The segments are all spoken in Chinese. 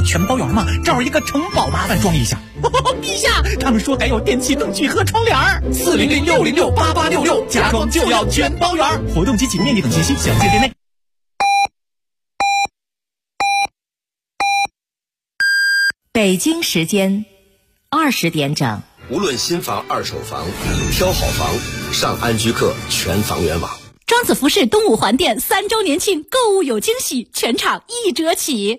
要全包圆吗？找一个城堡麻烦装一下。陛下，他们说还有电器灯具和窗帘，400-606-8866，家装就要全包圆。活动及起面积等信息详见店内。 北京时间20点整。 无论新房、二手房，挑好房，上安居客全房源网。 庄子服饰东五环店3周年庆，购物有惊喜，全场1折起。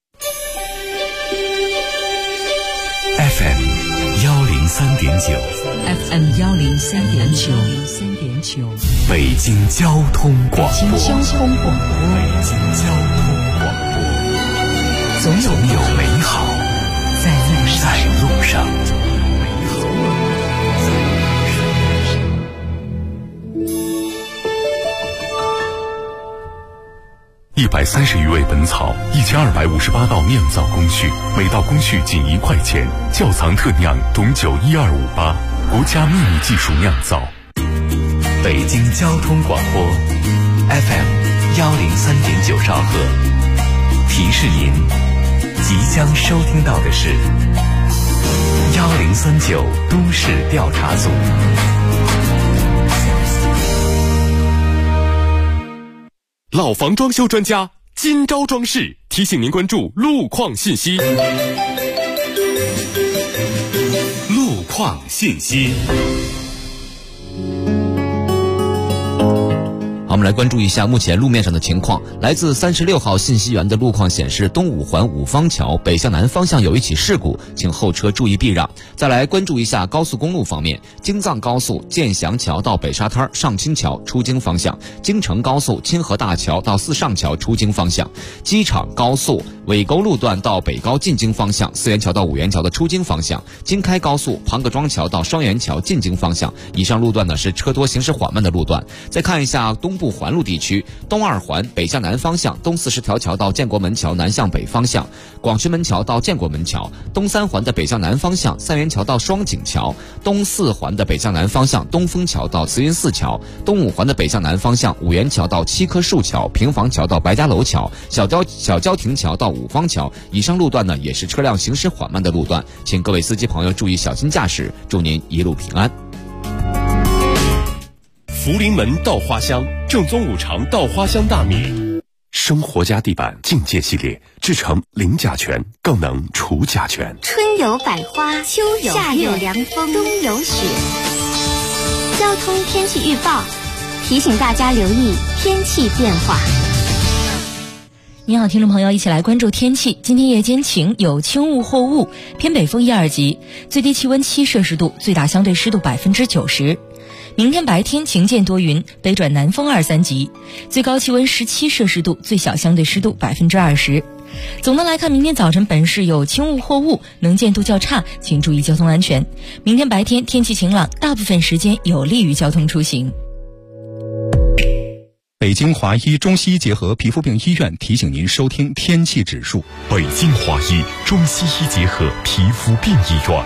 FM 103.9 FM 103.9 北京交通广播。 北京交通广播，总有美好在路上。 130余味本草，1258道酿造工序，每道工序仅1块钱。窖藏特酿董酒12588，国家秘密技术酿造。 北京交通广播 FM 103.9兆赫，提示您即将收听到的是1039都市调查组。 老房装修专家今朝装饰提醒您关注路况信息。 路况信息。 好，我们来关注一下目前路面上的情况。来自36号信息源的路况显示，东五环五方桥北向南方向有一起事故，请后车注意避让。再来关注一下高速公路方面，京藏高速建祥桥到北沙滩上清桥出京方向，京承高速清河大桥到四上桥出京方向，机场高速尾沟路段到北高进京方向，四元桥到五元桥的出京方向，京开高速庞各庄桥到双元桥进京方向。以上路段呢是车多行驶缓慢的路段。再看一下东部环路地区，东二环北向南方向东40条桥到建国门桥南向北方向，广渠门桥到建国门桥，东三环的北向南方向三元桥到双井桥，东四环的北向南方向东风桥到慈云寺桥，东五环的北向南方向五元桥到七棵树桥，平房桥到白家楼桥，小交亭桥到五方桥。以上路段呢也是车辆行驶缓慢的路段，请各位司机朋友注意小心驾驶，祝您一路平安。 福临门稻花香，正宗五常稻花香大米。生活家地板境界系列，制成零甲醛，更能除甲醛。 春有百花，秋有夏有凉风，冬有雪。交通天气预报提醒大家留意天气变化。 你好，听众朋友，一起来关注天气。今天夜间晴，有轻雾或雾，偏北风1、2级，最低气温7摄氏度，最大相对湿度90%。明天白天晴间多云，北转南风2、3级，最高气温17摄氏度，最小相对湿度20%。总的来看，明天早晨本市有轻雾或雾，能见度较差，请注意交通安全。明天白天天气晴朗，大部分时间有利于交通出行。 北京华医中西医结合皮肤病医院提醒您收听天气指数。 北京华医中西医结合皮肤病医院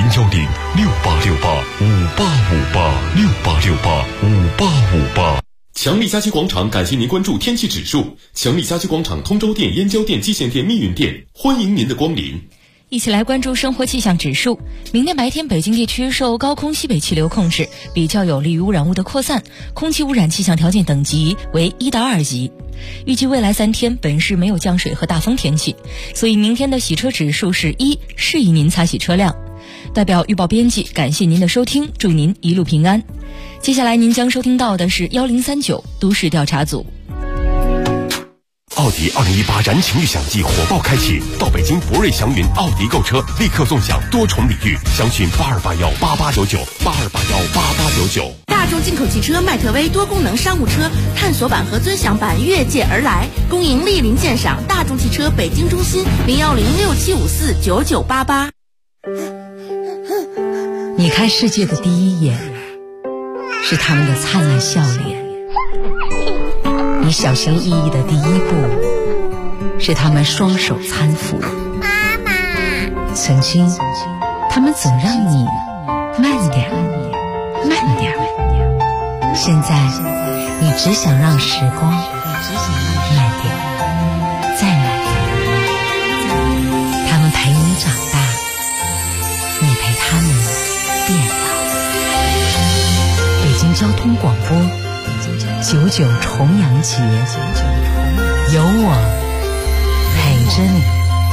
，010-6868-5858，6868-5858。强力家居广场感谢您关注天气指数。强力家居广场通州店、燕郊店、蓟县店、密云店，欢迎您的光临。 一起来关注生活气象指数。明天白天北京地区受高空西北气流控制，比较有利于污染物的扩散，空气污染气象条件等级为1到2级。预计未来3天本市没有降水和大风天气，所以明天的洗车指数是1，适宜您擦洗车辆。代表预报编辑感谢您的收听，祝您一路平安。接下来您将收听到的是1039都市调查组。 奥迪2018燃情预享季火爆开启，到北京博瑞祥云奥迪购车，立刻送享多重礼遇，详询82818899，82818899。 大众进口汽车迈特威多功能商务车探索版和尊享版越界而来，恭迎莅临鉴赏。大众汽车北京中心01067549988。 你看世界的第一眼，是他们的灿烂笑脸。你小心翼翼的第一步，是他们双手搀扶。 妈妈， 曾经他们总让你慢点慢点，现在你只想让时光慢点再慢点。 长大，你陪他们变老。北京交通广播99重阳节，有我陪着你。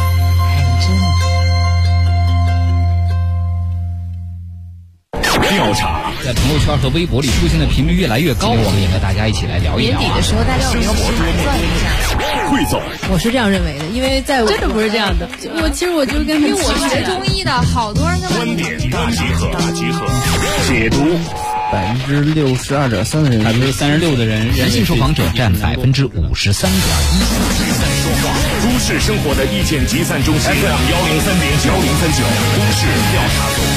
调查在朋友圈和微博里出现的频率越来越高，我们也和大家一起来聊一聊。 年底的时候，大家有没有盘算一下？ 汇总， 我是这样认为的，因为在我真的不是这样的。其实我就是跟因为我是学中医的，好多人观点大集合，解读。 62.3%的人 ，36%的人， 男性受访者占53.1%。 都市生活的意见集散中心 FM 103.9，都市调查组。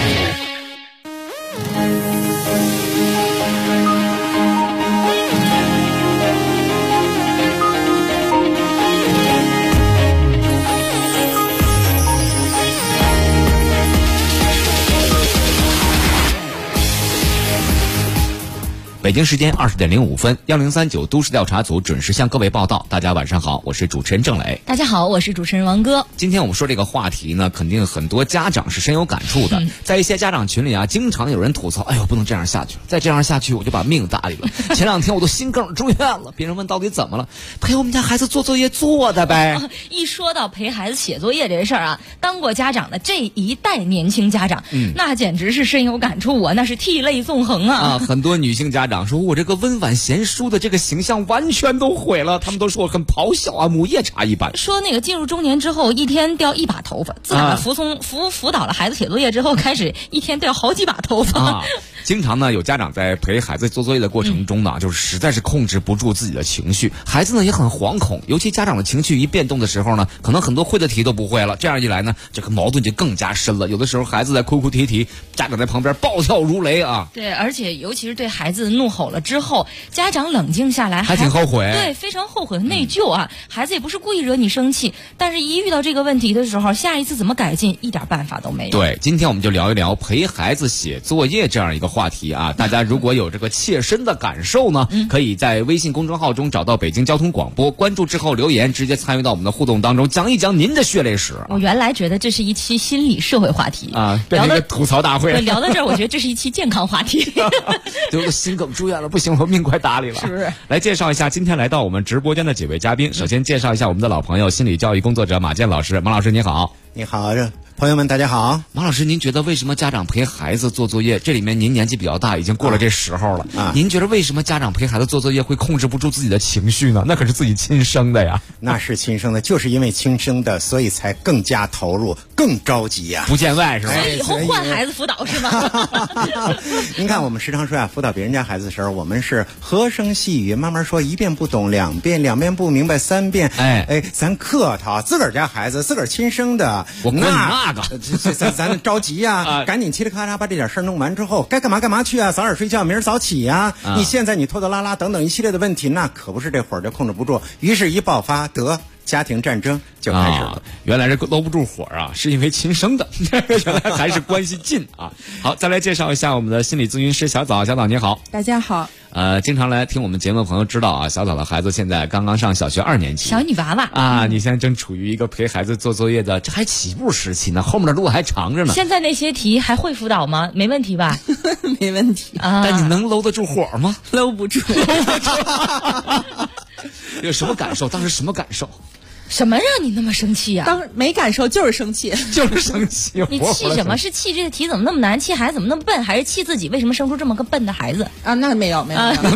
北京时间20点05分，1039都市调查组准时向各位报道。大家晚上好，我是主持人郑磊。 大家好，我是主持人王哥。 今天我们说这个话题呢，肯定很多家长是深有感触的。在一些家长群里啊，经常有人吐槽：“哎呦，不能这样下去了，再这样下去我就把命搭里了。”前2天我都心梗住院了。别人问到底怎么了，陪我们家孩子做作业做的呗。 一说到陪孩子写作业这事儿啊，当过家长的这一代年轻家长，那简直是深有感触啊，那是涕泪纵横啊。 很多女性家长说，我这个温婉贤淑的这个形象完全都毁了，他们都说我很咆哮啊，母夜叉一般。 说那个进入中年之后，一天掉1把头发，自打辅导了孩子写作业之后，开始一天掉好几把头发。 经常呢，有家长在陪孩子做作业的过程中呢，就是实在是控制不住自己的情绪，孩子呢也很惶恐，尤其家长的情绪一变动的时候呢，可能很多会的题都不会了。这样一来呢，这个矛盾就更加深了。有的时候孩子在哭哭啼啼，家长在旁边暴跳如雷啊。 对，而且尤其是对孩子怒吼了之后，家长冷静下来还挺后悔， 对，非常后悔内疚啊。孩子也不是故意惹你生气，但是一遇到这个问题的时候，下一次怎么改进，一点办法都没有。 对，今天我们就聊一聊陪孩子写作业这样一个话题啊。大家如果有这个切身的感受呢，可以在微信公众号中找到北京交通广播，关注之后留言，直接参与到我们的互动当中，讲一讲您的血泪史。 我原来觉得这是一期心理社会话题啊，变成一个吐槽大会。 聊到这儿，我觉得这是一期健康话题。 就心梗住院了，不行，我命快搭里了。 是不是？ 来介绍一下今天来到我们直播间的几位嘉宾。首先介绍一下我们的老朋友，心理教育工作者马健老师。马老师你好。 你好，朋友们大家好。 马老师，您觉得为什么家长陪孩子做作业，这里面您年纪比较大，已经过了这时候了啊，您觉得为什么家长陪孩子做作业会控制不住自己的情绪呢？那可是自己亲生的呀。 那是亲生的，就是因为亲生的，所以才更加投入，更着急呀。 不见外是吧？ 以后换孩子辅导是吧？ 您看我们时常说辅导别人家孩子的时候，我们是和声细语，慢慢说，1遍不懂2遍，2遍不明白3遍。咱客套，自个儿家孩子，自个儿亲生的， 我管那个， 咱着急呀，赶紧嘁哩咔嚓把这点事儿弄完之后，该干嘛干嘛去啊，早点睡觉，明儿早起呀。你现在你拖拖拉拉等等一系列的问题，那可不是这火就控制不住，于是一爆发得。家庭战争就开始了。 原来是搂不住火啊，是因为亲生的，原来还是关系近啊。好，再来介绍一下我们的心理咨询师小枣。小枣你好。 大家好。 经常来听我们节目的朋友知道啊，小枣的孩子现在刚刚上小学2年级， 小女娃娃啊。你现在正处于一个陪孩子做作业的，这还起步时期呢，后面的路还长着呢。 现在那些题还会辅导吗？没问题吧？ 没问题啊。 但你能搂得住火吗？ 搂不住。 有什么感受？当时什么感受？ 什么让你那么生气啊？ 当没感受就是生气， 就是生气。 你气什么？是气这个题怎么那么难？气孩子怎么那么笨？还是气自己为什么生出这么个笨的孩子啊？那没有。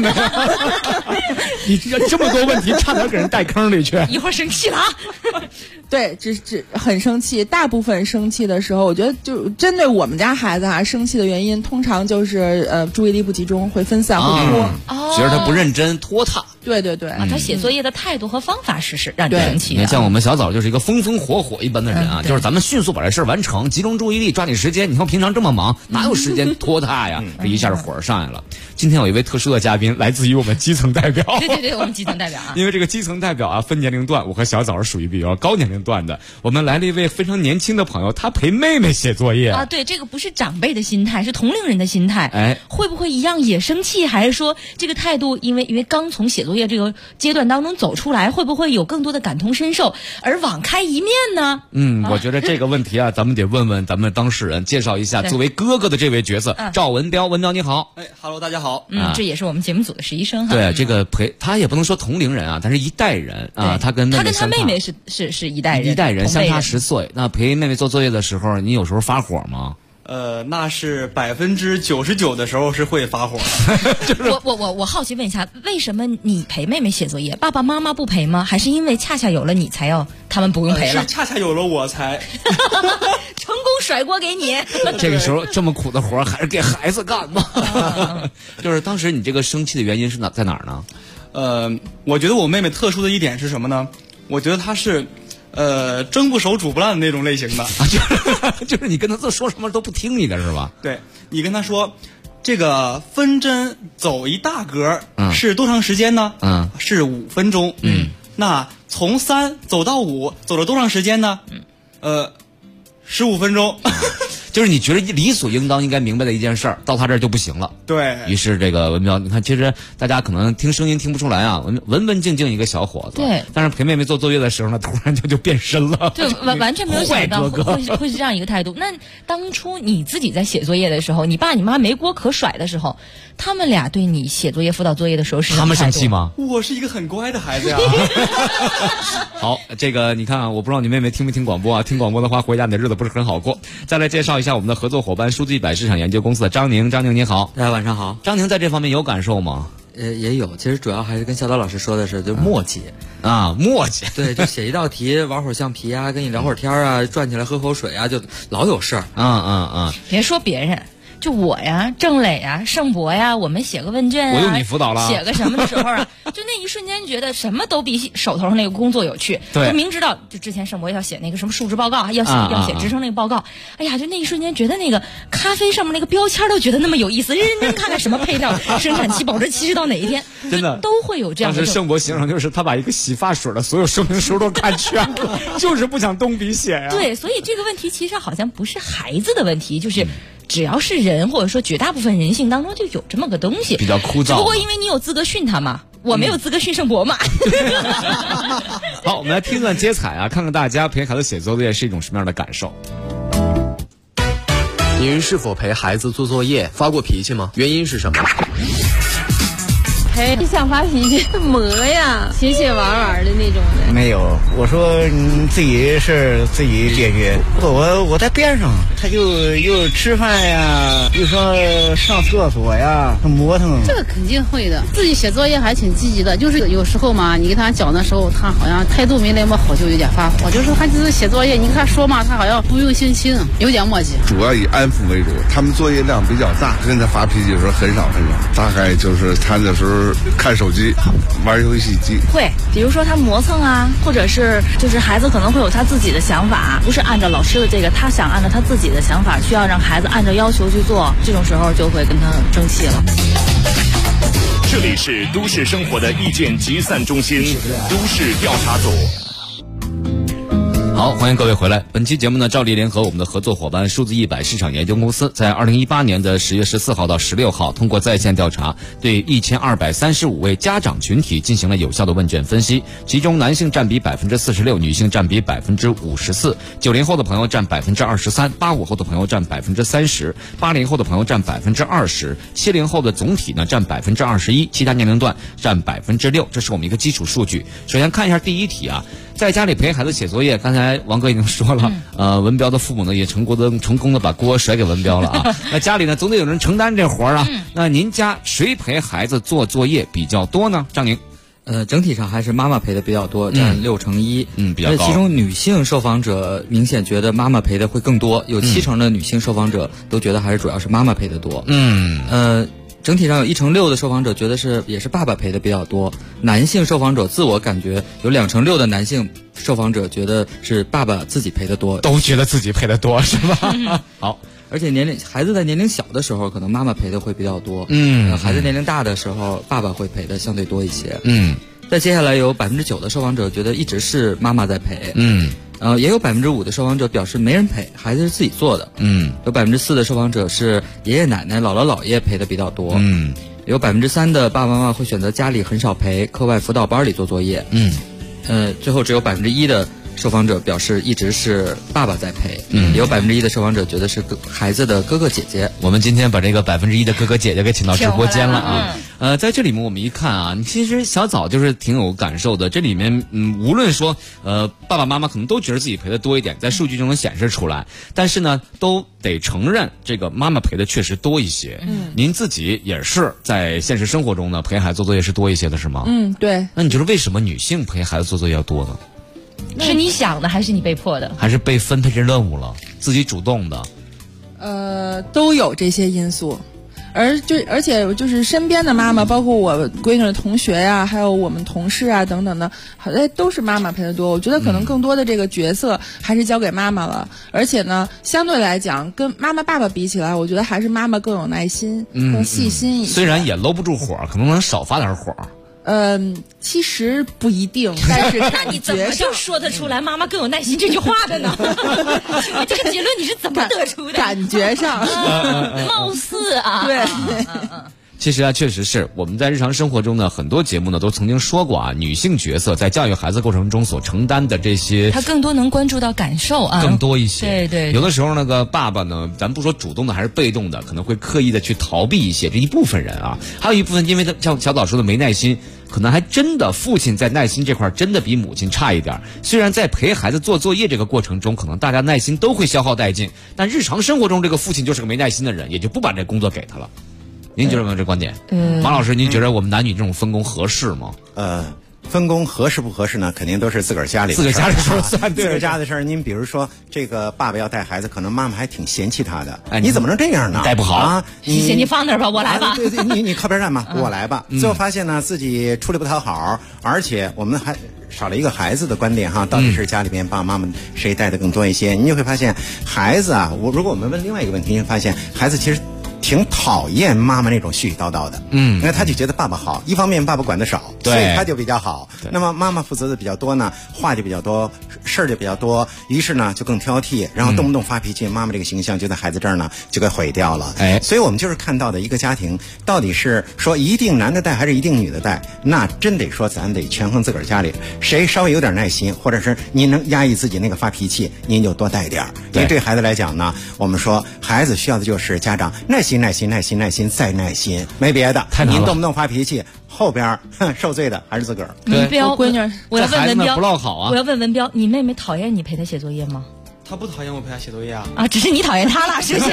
你这么多问题，差点给人带坑里去。 一会儿生气了啊！ 对，只很生气。大部分生气的时候，我觉得就针对我们家孩子啊，生气的原因通常就是注意力不集中，会分散，会拖， 觉得他不认真，拖沓。 对对对， 他写作业的态度和方法是让你生气的。 像我们小枣就是一个风风火火一般的人啊，就是咱们迅速把这事儿完成，集中注意力，抓紧时间。你看平常这么忙，哪有时间拖沓呀？这一下火上来了。今天有一位特殊的嘉宾，来自于我们基层代表。 对，我们基层代表啊。 因为这个基层代表啊，分年龄段，我和小枣是属于比较高年龄段的。我们来了一位非常年轻的朋友，他陪妹妹写作业啊。对，这个不是长辈的心态，是同龄人的心态。会不会一样也生气？还是说这个态度，因为刚从写作作业这个阶段当中走出来，会不会有更多的感同身受，而网开一面呢？ 我觉得这个问题啊，咱们得问问咱们当事人，介绍一下作为哥哥的这位角色赵文彪。文彪你好。 Hello， 大家好。 这也是我们节目组的实习生哈。 对，这个他也不能说同龄人啊，但是一代人啊，他跟他妹妹是一代人， 一代人相差10岁。那陪妹妹做作业的时候，你有时候发火吗？ 那是99%的时候是会发火的。 我好奇问一下，为什么你陪妹妹写作业，爸爸妈妈不陪吗？还是因为恰恰有了你才要他们不用陪了？ 是恰恰有了我才成功甩锅给你。 这个时候这么苦的活还是给孩子干吗？就是当时你这个生气的原因是在哪儿呢？ 我觉得我妹妹特殊的一点是什么呢？我觉得她是蒸不熟煮不烂的那种类型的就是你跟他说什么都不听你的是吧？ 对，你跟他说这个分针走一大格是多长时间呢？是5分钟。那从3走到5走了多长时间呢？15分钟。 就是你觉得理所应当应该明白的一件事儿，到他这儿就不行了。 对于是这个文彪，你看，其实大家可能听声音听不出来啊，文静静一个小伙子， 对， 但是陪妹妹做作业的时候呢，突然就变身了， 对，完全没有想到会是这样一个态度。那当初你自己在写作业的时候，你爸你妈没锅可甩的时候，他们俩对你写作业辅导作业的时候是他们生气吗？ 我是一个很乖的孩子呀。 好，这个你看，我不知道你妹妹听没听广播啊？听广播的话，回家你的日子不是很好过。再来介绍一下我们的合作伙伴数字100市场研究公司的张宁。张宁你好。 大家晚上好。 张宁在这方面有感受吗？ 也有，其实主要还是跟小岛老师说的是，就默契默契。 对，就写一道题，玩会儿橡皮啊，跟你聊会儿天啊，转起来喝口水啊，就老有事儿。 别说别人。就我呀，郑磊呀，盛博呀，我们写个问卷我用你辅导了， 写个什么的时候啊，就那一瞬间觉得什么都比手头上那个工作有趣。 对， 就明知道，就之前盛博要写那个什么述职报告，要写职称那个报告，哎呀，就那一瞬间觉得那个咖啡上面那个标签都觉得那么有意思，认真看看什么配料、生产期、保质期是到哪一天， 真的都会有这样的。 当时盛博形容就是他把一个洗发水的所有说明书都看全了，就是不想动笔写呀。 对，所以这个问题其实好像不是孩子的问题，就是。只要是人，或者说绝大部分人性当中就有这么个东西， 比较枯燥。 只不过因为你有资格训他嘛，我没有资格训盛博嘛。 好，我们来听段接彩啊，看看大家陪孩子写作业是一种什么样的感受。 您是否陪孩子做作业发过脾气吗？原因是什么？ 你想发脾气磨呀，写玩的那种的。 没有，我说你自己事自己解决。我在边上，他就又吃饭呀，又说上厕所呀，他磨腾。 这个肯定会的，自己写作业还挺积极的，就是有时候嘛，你给他讲的时候，他好像态度没那么好，就有点发火。就是他就是写作业，你跟他说嘛，他好像不用心听，有点磨叽。 主要以安抚为主，他们作业量比较大，跟他发脾气的时候很少，大概就是他那时候看手机玩游戏机。 会比如说他磨蹭啊，或者是就是孩子可能会有他自己的想法，不是按照老师的这个，他想按照他自己的想法，需要让孩子按照要求去做，这种时候就会跟他生气了。 这里是都市生活的意见集散中心，都市调查组。 好，欢迎各位回来。本期节目呢，照例联合我们的合作伙伴数字100市场研究公司，在2018年的10月14号到16号，通过在线调查，对1235位家长群体进行了有效的问卷分析，其中男性占比46%，女性占比54%，90后的朋友占23%，85后的朋友占30%，80后的朋友占20%，70后的总体呢占21%，其他年龄段占6%，这是我们一个基础数据。首先看一下第一题啊，在家里陪孩子写作业，刚才王哥已经说了，文彪的父母呢也成功的把锅甩给文彪了啊。那家里呢总得有人承担这活啊。那您家谁陪孩子做作业比较多呢？张宁。 整体上还是妈妈陪的比较多，占6%， 比较高。 其中女性受访者明显觉得妈妈陪的会更多，有70%的女性受访者都觉得还是主要是妈妈陪的多。整体上有1%6的受访者觉得也是爸爸陪的比较多，男性受访者自我感觉有2%6的男性受访者觉得是爸爸自己陪的多， 都觉得自己陪的多是吧？好， 而且孩子在年龄小的时候，可能妈妈陪的会比较多，孩子年龄大的时候，爸爸会陪的相对多一些，再接下来有9%的受访者觉得一直是妈妈在陪，也有5%的受访者表示没人陪，孩子是自己做的，有4%的受访者是爷爷奶奶、姥姥姥爷陪的比较多， 有3%的爸爸妈妈会选择家里很少陪，课外辅导班里做作业。最后只有1%的受访者表示一直是爸爸在陪，也有1%的受访者觉得是孩子的哥哥姐姐。 我们今天把这个1%的哥哥姐姐给请到直播间了啊。在这里面我们一看啊，其实小枣就是挺有感受的。这里面无论说爸爸妈妈可能都觉得自己陪的多一点，在数据中能显示出来，但是呢都得承认这个妈妈陪的确实多一些。您自己也是在现实生活中呢陪孩子做作业是多一些的是吗？ 对。 那你觉得为什么女性陪孩子做作业要多呢？ 是你想的还是你被迫的？ 还是被分配这任务了？自己主动的？ 都有这些因素。而且就是身边的妈妈，包括我闺女的同学呀，还有我们同事啊等等的，好像都是妈妈陪的多。我觉得可能更多的这个角色还是交给妈妈了。而且呢，相对来讲，跟妈妈爸爸比起来，我觉得还是妈妈更有耐心，更细心一些。 虽然也搂不住火，可能能少发点火。 其实不一定，但是那你怎么就说得出来妈妈更有耐心这句话的呢？请问这个结论你是怎么得出的？ 感觉上， 貌似啊， 对。 其实啊，确实是我们在日常生活中呢，很多节目呢都曾经说过啊，女性角色在教育孩子过程中所承担的这些， 她更多能关注到感受啊， 更多一些。 对， 有的时候那个爸爸呢，咱不说主动的还是被动的，可能会刻意的去逃避一些，这一部分人啊，还有一部分因为他像小枣说的没耐心，可能还真的父亲在耐心这块真的比母亲差一点。虽然在陪孩子做作业这个过程中，可能大家耐心都会消耗殆尽，但日常生活中这个父亲就是个没耐心的人，也就不把这工作给他了。您觉得有没有这观点？马老师，您觉得我们男女这种分工合适吗？ 分工合适不合适呢？肯定都是自个儿家里的事儿， 自个儿家里说算， 自个儿家的事儿。您比如说，这个爸爸要带孩子，可能妈妈还挺嫌弃他的。你怎么能这样呢？ 带不好啊！ 你放那儿吧，我来吧。 对，你靠边站吧，我来吧。最后发现呢，自己处理不讨好，而且我们还少了一个孩子的观点哈。到底是家里边爸爸妈妈谁带的更多一些？你就会发现，孩子啊，如果我们问另外一个问题，你会发现孩子其实挺讨厌妈妈那种絮絮叨叨的，那他就觉得爸爸好，一方面爸爸管得少，所以他就比较好。那么妈妈负责的比较多呢，话就比较多，事儿就比较多，于是呢就更挑剔，然后动不动发脾气，妈妈这个形象就在孩子这儿呢就给毁掉了。所以我们就是看到的一个家庭，到底是说一定男的带还是一定女的带，那真得说咱得权衡自个儿家里谁稍微有点耐心，或者是您能压抑自己那个发脾气，您就多带点儿。因为对孩子来讲呢，我们说孩子需要的就是家长耐心再耐心，没别的。您动不动发脾气，后边受罪的还是自个儿。 文彪，闺女，我要问文彪， 不落好啊！ 我要问文彪，你妹妹讨厌你陪她写作业吗？ 她不讨厌我陪她写作业啊！ 啊，只是你讨厌她了，是不是？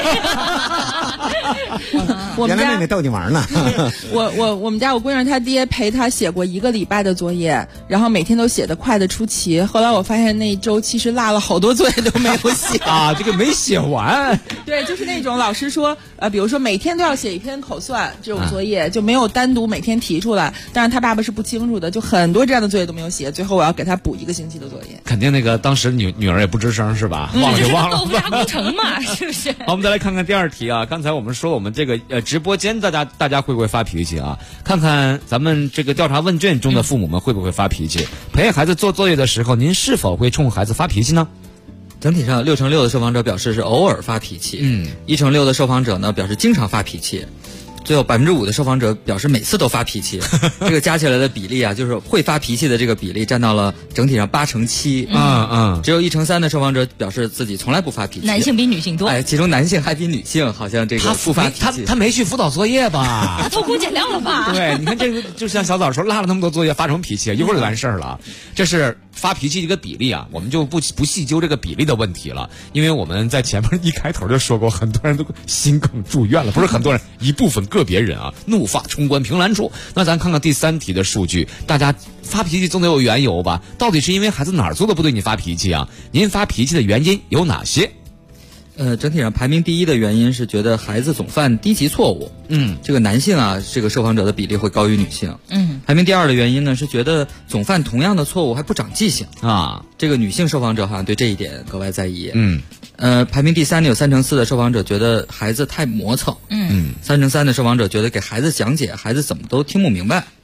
原来妹妹逗你玩呢。 我们家我闺女她爹陪她写过1个礼拜的作业，然后每天都写得快得出奇。后来我发现那一周其实落了好多作业都没有写啊，这个没写完。 对，就是那种老师说比如说每天都要写1篇口算这种作业，就没有单独每天提出来。但是他爸爸是不清楚的，就很多这样的作业都没有写。最后我要给他补1个星期的作业。 肯定那个当时女儿也不吱声是吧？忘了就忘了。 豆腐渣工程嘛，是不是？ 好，我们再来看看第2题啊。刚才我们说我们这个直播间大家会不会发脾气啊？看看咱们这个调查问卷中的父母们会不会发脾气？陪孩子做作业的时候，您是否会冲孩子发脾气呢？ 整体上6%的受访者表示是偶尔发脾气，1%的受访者呢表示经常发脾气。最后5%的受访者表示每次都发脾气，这个加起来的比例啊，就是会发脾气的这个比例占到了整体上8%7%。只有1%3的受访者表示自己从来不发脾气。 男性比女性多。 其中男性还比女性好像这个不发脾气。 他没去辅导作业吧？ 他偷工减料了吧？ 对，你看这个就像小枣说，落了那么多作业，发什么脾气？一会儿就完事儿了。这是发脾气这个比例啊，我们就不细究这个比例的问题了，因为我们在前面一开头就说过，很多人都心梗住院了，不是很多人，一部分个别人啊，怒发冲冠凭栏处。那咱看看第3题的数据，大家发脾气总得有缘由吧？到底是因为孩子哪儿做的不对你发脾气啊？您发脾气的原因有哪些？ 整体上排名第1的原因是觉得孩子总犯低级错误。这个男性啊，这个受访者的比例会高于女性。排名第2的原因呢是觉得总犯同样的错误还不长记性啊。这个女性受访者好像对这一点格外在意。排名第3的有4%的受访者觉得孩子太磨蹭。3%的受访者觉得给孩子讲解，孩子怎么都听不明白。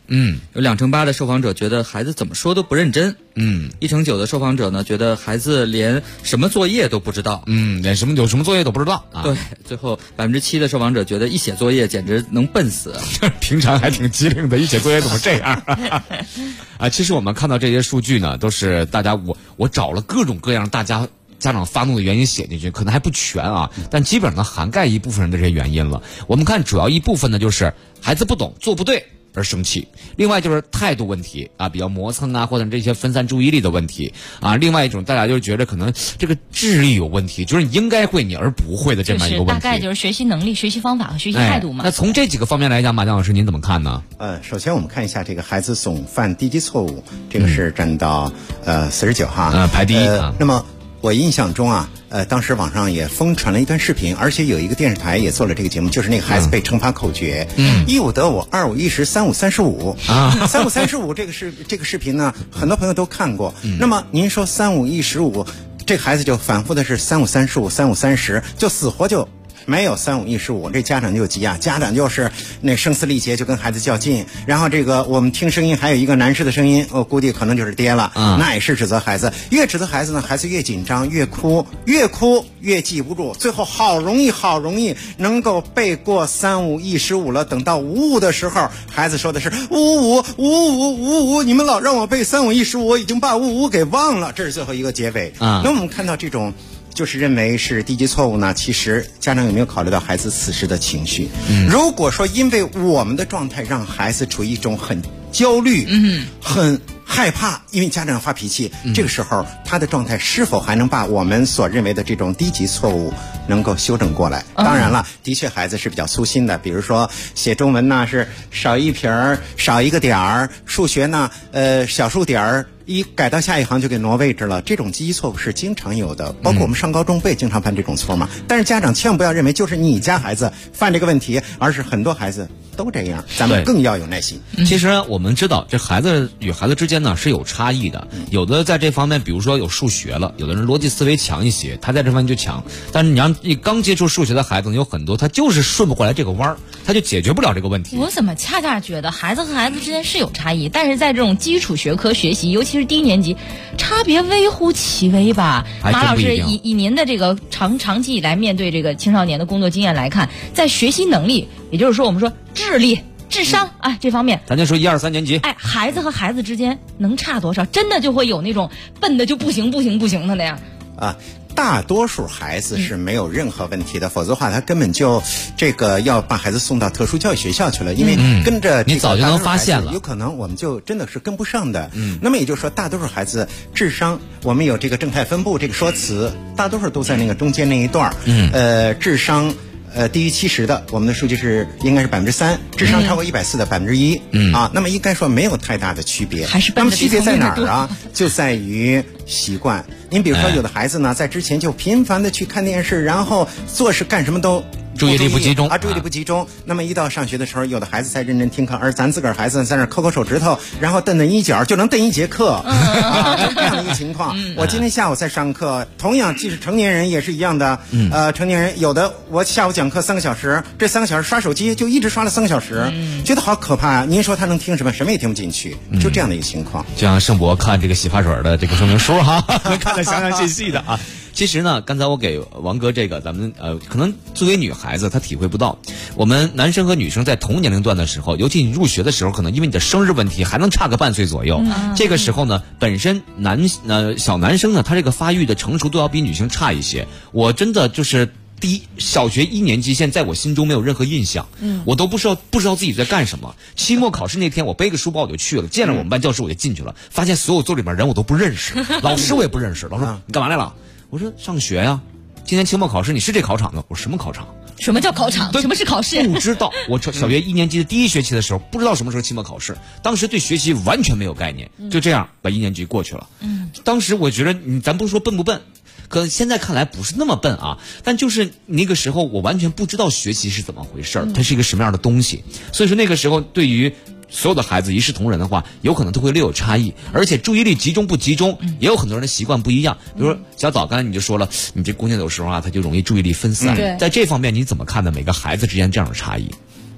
有2成8的受访者觉得孩子怎么说都不认真，1成9的受访者呢觉得孩子连什么作业都不知道， 连有什么作业都不知道啊。 对，最后7%的受访者觉得一写作业简直能笨死， 平常还挺机灵的，一写作业怎么这样啊？其实我们看到这些数据呢，都是大家我找了各种各样家长发怒的原因写进去，可能还不全啊，但基本上涵盖一部分人的这些原因了。我们看主要一部分呢，就是孩子不懂做不对而生气，另外就是态度问题啊，比较磨蹭啊，或者这些分散注意力的问题啊。另外一种大家就觉得可能这个智力有问题，就是你应该会你而不会的这么一个问题， 大概就是学习能力、学习方法和学习态度嘛。 那从这几个方面来讲，马江老师您怎么看呢？ 首先我们看一下这个孩子总犯低级错误，这个是占到49哈， 排第一啊。 那么我印象中啊，当时网上也疯传了一段视频，而且有一个电视台也做了这个节目，就是那个孩子背乘法口诀，1、5得5，2、5、1、10，3、5、35啊，3、5、35这个视频呢，很多朋友都看过。那么您说3、5、1、15，这个孩子就反复的是3、5、35，3、5、30，就死活就没有3、5、1、15，这家长就急啊，家长就是那声嘶力竭，就跟孩子较劲。然后这个我们听声音，还有一个男士的声音，我估计可能就是爹了，那也是指责孩子，越指责孩子呢，孩子越紧张，越哭越记不住，最后好容易能够背过3、5、1、15了。等到55的时候，孩子说的是55，你们老让我背3、5、1、15，我已经把55给忘了，这是最后一个结尾。那我们看到这种就是认为是低级错误呢，其实家长有没有考虑到孩子此时的情绪？如果说因为我们的状态让孩子处于一种很焦虑，很害怕，因为家长发脾气，这个时候他的状态是否还能把我们所认为的这种低级错误能够修正过来？当然了，的确孩子是比较粗心的，比如说写中文呢是少一撇儿少一个点儿，数学呢小数点儿一改到下一行就给挪位置了，这种记忆错误是经常有的，包括我们上高中不也经常犯这种错吗？但是家长千万不要认为就是你家孩子犯这个问题，而是很多孩子都这样，咱们更要有耐心。 其实我们知道这孩子与孩子之间呢是有差异的，有的在这方面比如说有数学了，有的人逻辑思维强一些，他在这方面就强，但是你刚接触数学的孩子有很多他就是顺不过来这个弯儿，他就解决不了这个问题。 我怎么恰恰觉得孩子和孩子之间是有差异，但是在这种基础学科学习，尤其是低年级，差别微乎其微吧？马老师以您的这个长期以来面对这个青少年的工作经验来看，在学习能力，也就是说我们说智力、智商啊这方面， 咱就说1、2、3年级， 孩子和孩子之间能差多少？真的就会有那种笨的就不行的那样啊？大多数孩子是没有任何问题的，否则的话他根本就这个要把孩子送到特殊教育学校去了，因为跟着你早就能发现了， 有可能我们就真的是跟不上的。那么也就是说，大多数孩子智商，我们有这个正态分布这个说辞，大多数都在那个中间那一段智商低于70的，我们的数据是应该是3%，智商超过140的1%，啊，那么应该说没有太大的区别。那么区别在哪儿啊？就在于习惯。您比如说，有的孩子呢，在之前就频繁的去看电视，然后做事干什么都注意力不集中啊，注意力不集中。那么一到上学的时候，有的孩子才认真听课，而咱自个儿孩子在那抠手指头，然后蹬一脚就能蹬一节课，啊，这样的一个情况。我今天下午在上课，同样即使成年人也是一样的，成年人有的我下午讲课3个小时，这3个小时刷手机就一直刷了3个小时，觉得好可怕啊！您说他能听什么？什么也听不进去，就这样的一个情况。 就像盛博看这个洗发水的这个说明书哈，看得详详细细的啊。其实呢，刚才我给王哥这个，咱们可能作为女孩子她体会不到，我们男生和女生在同年龄段的时候，尤其你入学的时候，可能因为你的生日问题还能差个半岁左右，这个时候呢，本身小男生呢，他这个发育的成熟度要比女性差一些。我真的就是小学1年级，现在我心中没有任何印象，我都不知道自己在干什么。期末考试那天，我背个书包我就去了，见了我们班教室我就进去了，发现所有座里面人我都不认识，老师我也不认识。老师，你干嘛来了？我说上学呀。今天期末考试，你是这考场的？我说什么考场？ 什么叫考场？什么是考试？ 不知道。我小学1年级的第1学期的时候，不知道什么时候期末考试，当时对学习完全没有概念，就这样把1年级过去了。当时我觉得咱不是说笨不笨，可现在看来不是那么笨啊，但就是那个时候我完全不知道学习是怎么回事，它是一个什么样的东西。所以说那个时候对于所有的孩子一视同仁的话，有可能都会略有差异，而且注意力集中不集中，也有很多人的习惯不一样。比如说小枣，刚才你就说了，你这姑娘有时候啊，她就容易注意力分散。在这方面你怎么看呢？每个孩子之间这样的差异？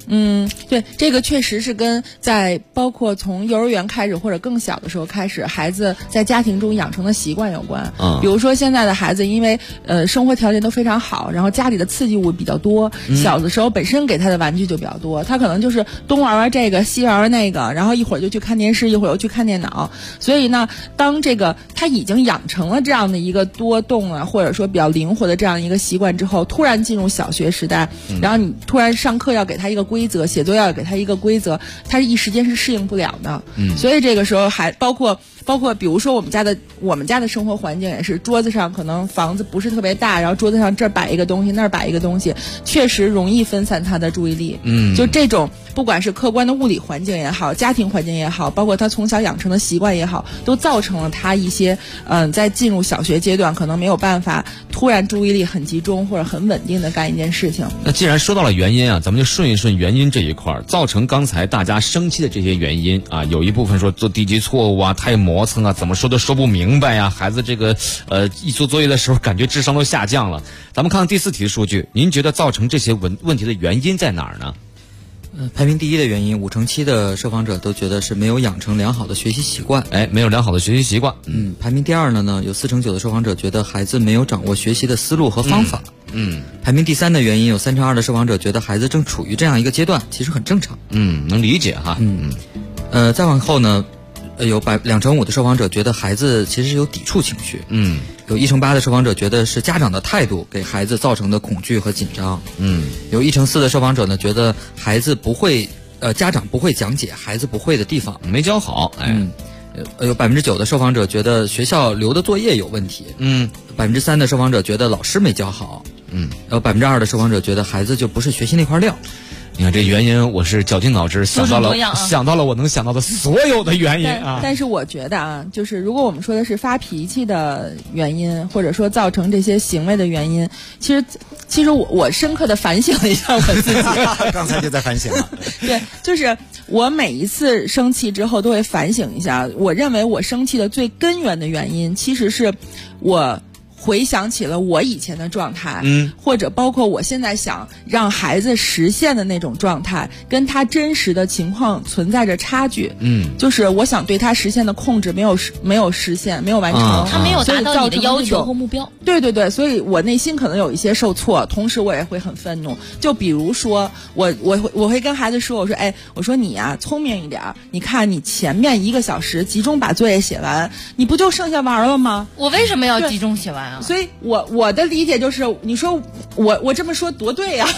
对，这个确实是跟在包括从幼儿园开始或者更小的时候开始，孩子在家庭中养成的习惯有关。比如说现在的孩子，因为生活条件都非常好，然后家里的刺激物比较多，小的时候本身给他的玩具就比较多，他可能就是东玩玩这个，西玩玩那个，然后一会儿就去看电视，一会儿又去看电脑。所以呢，当这个他已经养成了这样的一个多动啊，或者说比较灵活的这样一个习惯之后，突然进入小学时代，然后你突然上课要给他一个规则，写作业要给他一个规则，他一时间是适应不了的。所以这个时候还包括比如说我们家的生活环境也是，桌子上可能房子不是特别大，然后桌子上这儿摆一个东西，那儿摆一个东西，确实容易分散他的注意力。就这种不管是客观的物理环境也好，家庭环境也好，包括他从小养成的习惯也好，都造成了他一些在进入小学阶段可能没有办法突然注意力很集中或者很稳定的干一件事情。 那既然说到了原因啊，咱们就顺一顺原因这一块，造成刚才大家生气的这些原因啊，有一部分说做低级错误啊，太磨蹭啊，怎么说都说不明白呀，孩子这个一做作业的时候感觉智商都下降了。咱们看看第4题的数据，您觉得造成这些问题的原因在哪儿呢？ 排名第1的原因，57%的受访者都觉得是没有养成良好的学习习惯。 没有良好的学习习惯。 排名第2呢，有49%的受访者觉得孩子没有掌握学习的思路和方法。排名第3的原因，有32%的受访者觉得孩子正处于这样一个阶段，其实很正常。 能理解哈。 再往后呢，有2成5的受访者觉得孩子其实是有抵触情绪。有1成8的受访者觉得是家长的态度给孩子造成的恐惧和紧张。有1成4的受访者呢觉得孩子不会，家长不会讲解孩子不会的地方， 没教好。 有9%的受访者觉得学校留的作业有问题。3%的受访者觉得老师没教好。有2%的受访者觉得孩子就不是学习那块料。 你看这原因，我是绞尽脑汁想到了我能想到的所有的原因啊。 但是我觉得啊，就是如果我们说的是发脾气的原因，或者说造成这些行为的原因，其实我深刻的反省了一下我自己。 刚才就在反省了。 对，就是我每一次生气之后都会反省一下，我认为我生气的最根源的原因，其实是我回想起了我以前的状态，或者包括我现在想让孩子实现的那种状态，跟他真实的情况存在着差距。就是我想对他实现的控制没有实现，没有完成， 他没有达到你的要求和目标。 对，所以我内心可能有一些受挫，同时我也会很愤怒。就比如说，我会跟孩子说，我说你啊，聪明一点，你看你前面1个小时集中把作业写完，你不就剩下玩了吗？ 我为什么要集中写完啊？ 所以我的理解就是，你说我这么说多对呀、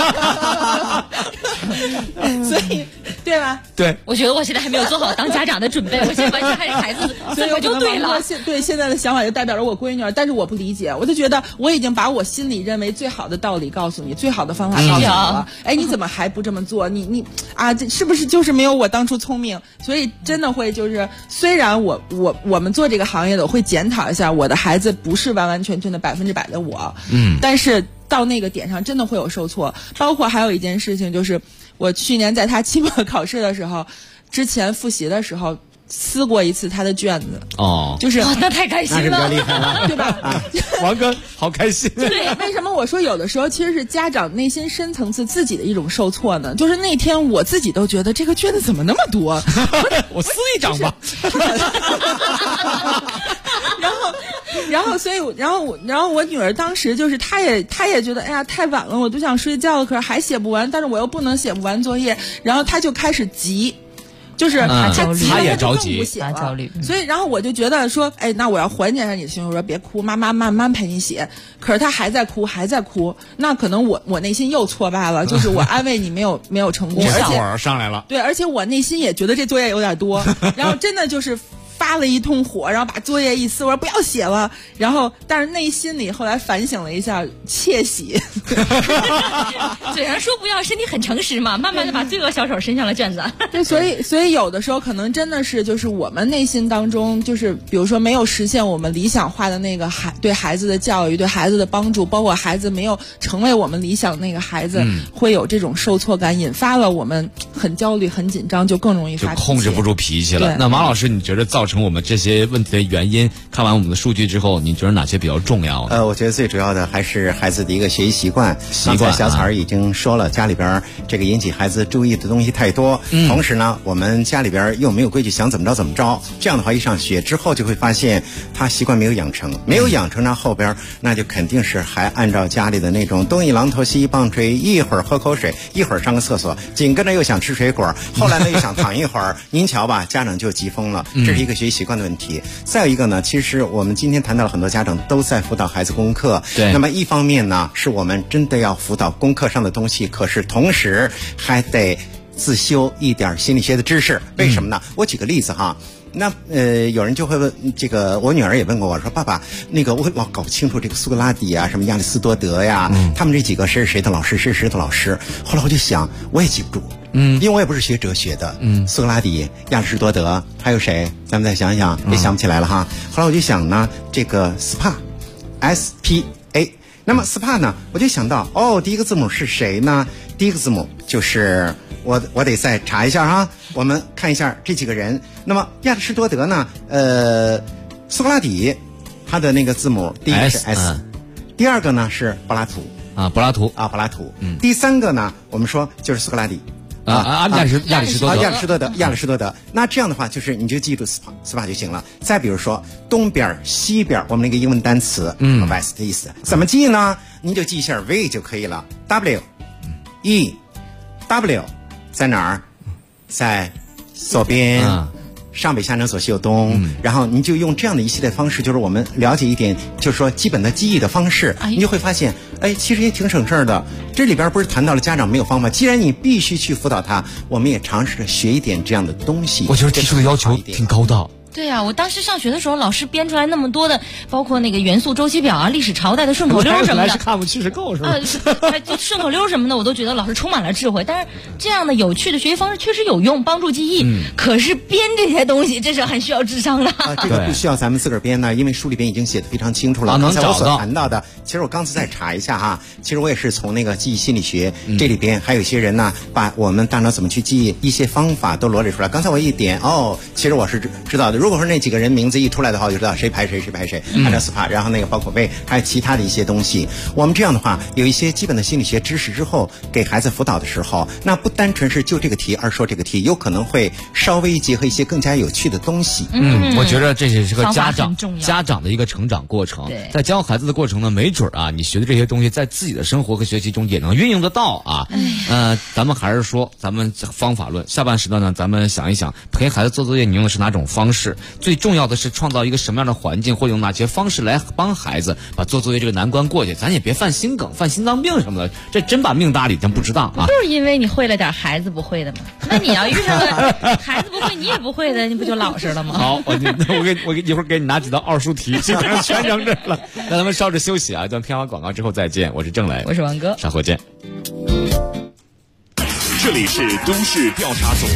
所以对吧？ 对， 我觉得我现在还没有做好当家长的准备，我现在完全还是孩子，所以我就对了。 对现在的想法就代表着我闺女，但是我不理解，我就觉得我已经把我心里认为最好的道理告诉你，最好的方法告诉你了。你怎么还不这么做？你啊，这是不是就是没有我当初聪明？所以真的会就是，虽然我们做这个行业的，我会检讨一下我的孩子不是完完全全的100%的我，但是到那个点上真的会有受挫。包括还有一件事情就是，我去年在他期末考试的时候，之前复习的时候撕过一次他的卷子。就是那太开心了， 那是比较厉害了， 对吧？ 王哥好开心。 对，为什么我说有的时候其实是家长内心深层次自己的一种受挫呢？就是那天我自己都觉得这个卷子怎么那么多， 我撕一张吧。 然后我女儿当时就是她也觉得哎呀太晚了，我都想睡觉了，可是还写不完，但是我又不能写不完作业，然后她就开始急。就是他也着急， 他焦虑，所以然后我就觉得说，那我要缓解一下你的情绪，我说别哭，妈妈慢慢陪你写。可是他还在哭，那可能我内心又挫败了，就是我安慰你没有成功，而且上来了， 对，而且我内心也觉得这作业有点多，然后真的就是发了一通火，然后把作业一撕，我说不要写了，然后但是内心里后来反省了一下，窃喜。 嘴上说不要，身体很诚实嘛，慢慢的把罪恶小手伸向了卷子。 对，所以有的时候可能真的是就是我们内心当中，就是比如说没有实现我们理想化的那个对孩子的教育，对孩子的帮助，包括孩子没有成为我们理想那个孩子，会有这种受挫感，引发了我们很焦虑、很紧张，就更容易发脾气， 就控制不住脾气了。那马老师，你觉得造造成我们这些问题的原因？看完我们的数据之后，你觉得哪些比较重要？ 我觉得最主要的还是孩子的一个学习习惯。刚才小草已经说了，家里边这个引起孩子注意的东西太多，同时呢，我们家里边又没有规矩，想怎么着怎么着。这样的话，一上学之后就会发现他习惯没有养成，没有养成呢，后边那就肯定是还按照家里的那种东一榔头西一棒槌，一会儿喝口水，一会儿上个厕所，紧跟着又想吃水果，后来呢又想躺一会儿。您瞧吧，家长就急疯了，这是一个学习习惯的问题。再有一个呢，其实我们今天谈到了很多家长都在辅导孩子功课，对。那么一方面呢，是我们真的要辅导功课上的东西，可是同时还得自修一点心理学的知识。为什么呢？我举个例子哈。那有人就会问，这个我女儿也问过我说，爸爸，那个我搞不清楚这个苏格拉底啊，什么亚里士多德呀，他们这几个谁是谁的老师，谁是谁的老师。后来我就想，我也记不住，因为我也不是学哲学的，苏格拉底、亚里士多德，还有谁？咱们再想想，也想不起来了哈。后来我就想呢，这个 SPA， 那么 SPA 呢，我就想到，第一个字母是谁呢？第一个字母就是我得再查一下哈，我们看一下这几个人。那么亚里士多德呢？苏格拉底，他的那个字母第一个是 S，第二个呢是柏拉图。第三个呢，我们说就是苏格拉底。 亚里士多德。那这样的话，就是你就记住 SPA 就行了。再比如说东边、西边，我们那个英文单词，west 的意思怎么记呢？您就记一下 V 就可以了。W 在哪儿？在左边。上北下南左西右东，然后你就用这样的一系列方式，就是我们了解一点，就是说基本的记忆的方式，你就会发现，其实也挺省事儿的。这里边不是谈到了家长没有方法，既然你必须去辅导他，我们也尝试着学一点这样的东西。 我觉得提出的要求挺高的。 对呀，我当时上学的时候，老师编出来那么多的，包括那个元素周期表啊、历史朝代的顺口溜什么的， 是看不去是够是吧？ 就顺口溜什么的，我都觉得老师充满了智慧。但是这样的有趣的学习方式确实有用，帮助记忆。可是编这些东西，这是很需要智商的。 这个不需要咱们自个儿编呢，因为书里边已经写得非常清楚了。刚才我所谈到的，其实我刚才再查一下哈，其实我也是从那个记忆心理学这里边，还有一些人呢，把我们大脑怎么去记忆一些方法都罗列出来。刚才我一点其实我是知道的。如果说那几个人名字一出来的话，我就知道谁排谁，按照 SPA， 然后那个包括位，还有其他的一些东西。我们这样的话，有一些基本的心理学知识之后，给孩子辅导的时候，那不单纯是就这个题而说这个题，有可能会稍微结合一些更加有趣的东西。 我觉得这也是个家长的一个成长过程。在教孩子的过程呢，没准你学的这些东西，在自己的生活和学习中也能运用得到啊。咱们还是说咱们方法论。下半时段呢，咱们想一想，陪孩子做作业，你用的是哪种方式？最重要的是创造一个什么样的环境，或用哪些方式来帮孩子把做作业这个难关过去。咱也别犯心梗、犯心脏病什么的，这真把命搭里真不知道啊！ 就是因为你会了点孩子不会的嘛。那你要遇上个孩子不会，你也不会的，你不就老实了吗？ 好，我一会儿给你拿几道奥数题，基本上全扔这了。让咱们稍事休息啊，咱片完广告之后再见。我是郑磊， 我是王哥， 稍后见。 这里是都市调查组。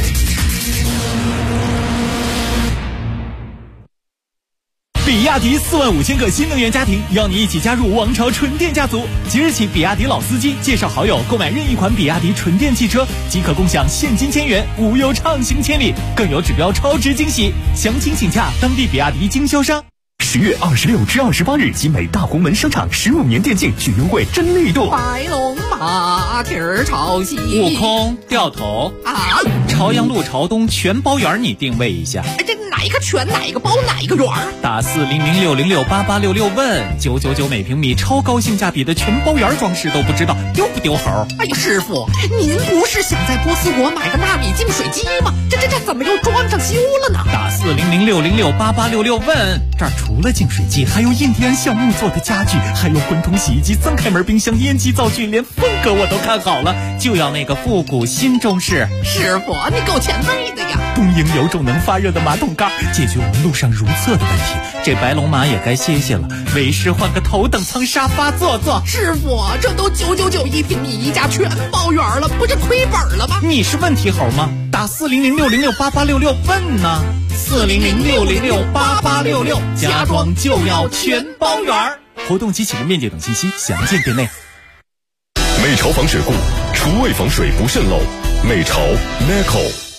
比亚迪45000个新能源家庭邀你一起加入王朝纯电家族。即日起，比亚迪老司机介绍好友购买任意款比亚迪纯电汽车，即可共享现金1000元，无忧畅行千里，更有指标超值惊喜。详情请洽当地比亚迪经销商。10月26至28日，集美大红门商场15年电竞巨优惠真力度。 白龙马蹄儿朝西， 悟空掉头啊！ 朝阳路朝东全包圆，你定位一下。 这哪一个全，哪一个包，哪一个圆？ 打40060688866问999每平米，超高性价比的全包圆装饰都不知道丢不丢猴？ 哎呀，师傅，您不是想在波斯国买个纳米净水机吗？这怎么又装上修了呢？ 打40060688866问，这儿除了净水机，还有印第安橡木做的家具，还有滚筒洗衣机、3开门冰箱、烟机灶具，连风格我都看好了，就要那个复古新中式。 师傅，你够前卫的呀！ 东营有种能发热的马桶盖，解决我们路上如厕的问题。这白龙马也该歇歇了，为师换个头等舱沙发坐坐。 师傅，这都999平米一家全包圆了，不是亏本了吗？ 你是问题猴吗？打40060688866问呢。40060688866，家装就要全包圆。活动及启动面积等信息详见店内。 美潮防水固，厨卫防水不渗漏。美潮 Neco。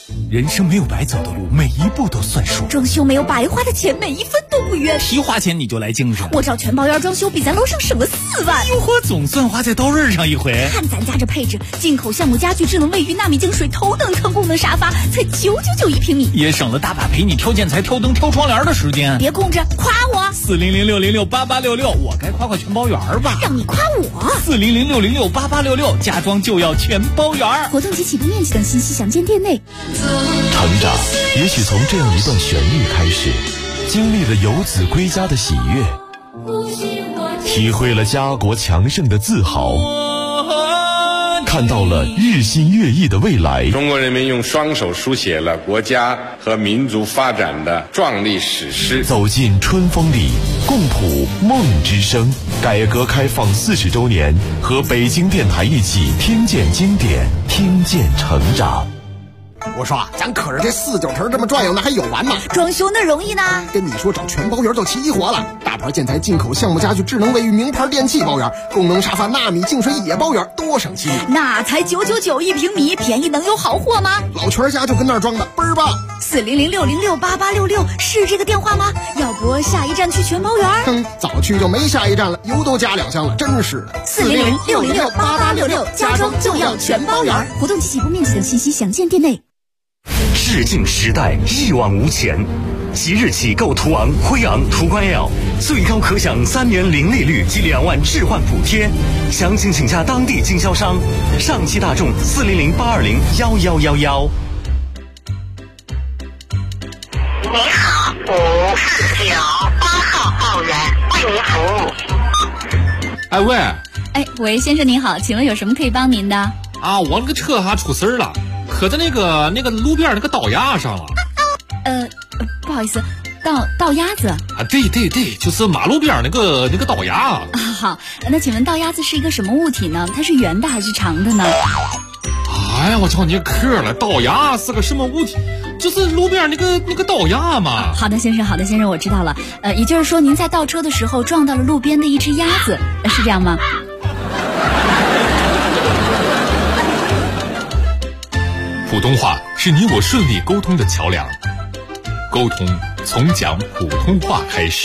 人生没有白走的路，每一步都算数。 装修没有白花的钱，每一分都不冤。 提花钱你就来精神， 我找全包园装修比咱楼上省了4万。 哟呵，总算花在刀刃上一回。 看咱家这配置，进口橡木家具、智能卫浴、纳米净水、头等舱功能沙发，才999一平米， 也省了大把陪你挑建材、挑灯、挑窗帘的时间。 别空着，夸我 400-606-8866，我该夸全包园吧？ 让你夸我 400-606-8866，家装就要全包园。 活动及起步面积等信息详见店内。 成长也许从这样一段旋律开始，经历了游子归家的喜悦，体会了家国强盛的自豪，看到了日新月异的未来。 中国人民用双手书写了国家和民族发展的壮丽史诗。 走进春风里，共谱梦之声。改革开放40周年，和北京电台一起听见经典，听见成长。 我说咱可是这4脚城这么转悠，那还有完吗？ 装修那容易呢。 跟你说找全包园就齐活了，大牌建材、进口橡木家具、智能卫浴、名牌电器包园，功能沙发、纳米净水也包园，多省心。 那才999一平米，便宜能有好货吗？ 老全家就跟那儿装的，倍儿棒。 400-606-8866是这个电话吗？要不下一站去全包园？ 早去就没下一站了，油都加2箱了，真是的。 400-606-8866，家装就要全包园。活动及起步面积等信息详见店内。 致敬时代，一往无前。即日起购途昂、辉昂、途观 L， 最高可享3年零利率及2万置换补贴。详情请洽当地经销商。上汽大众400-820-1111。 你好，549-8号报员为您服务。 哎喂， 喂，先生您好，请问有什么可以帮您的？ 啊，我那个车还出事了。可在那个路边那个道牙上了。 不好意思，道鸭子啊？对，就是马路边那个道牙。 啊，好，那请问道鸭子是一个什么物体呢？它是圆的还是长的呢？ 哎呀，我操你壳了！道牙是个什么物体？就是路边那个道牙嘛。 好的，先生，我知道了。也就是说，您在倒车的时候撞到了路边的一只鸭子，是这样吗？ 普通话是你我顺利沟通的桥梁，沟通从讲普通话开始。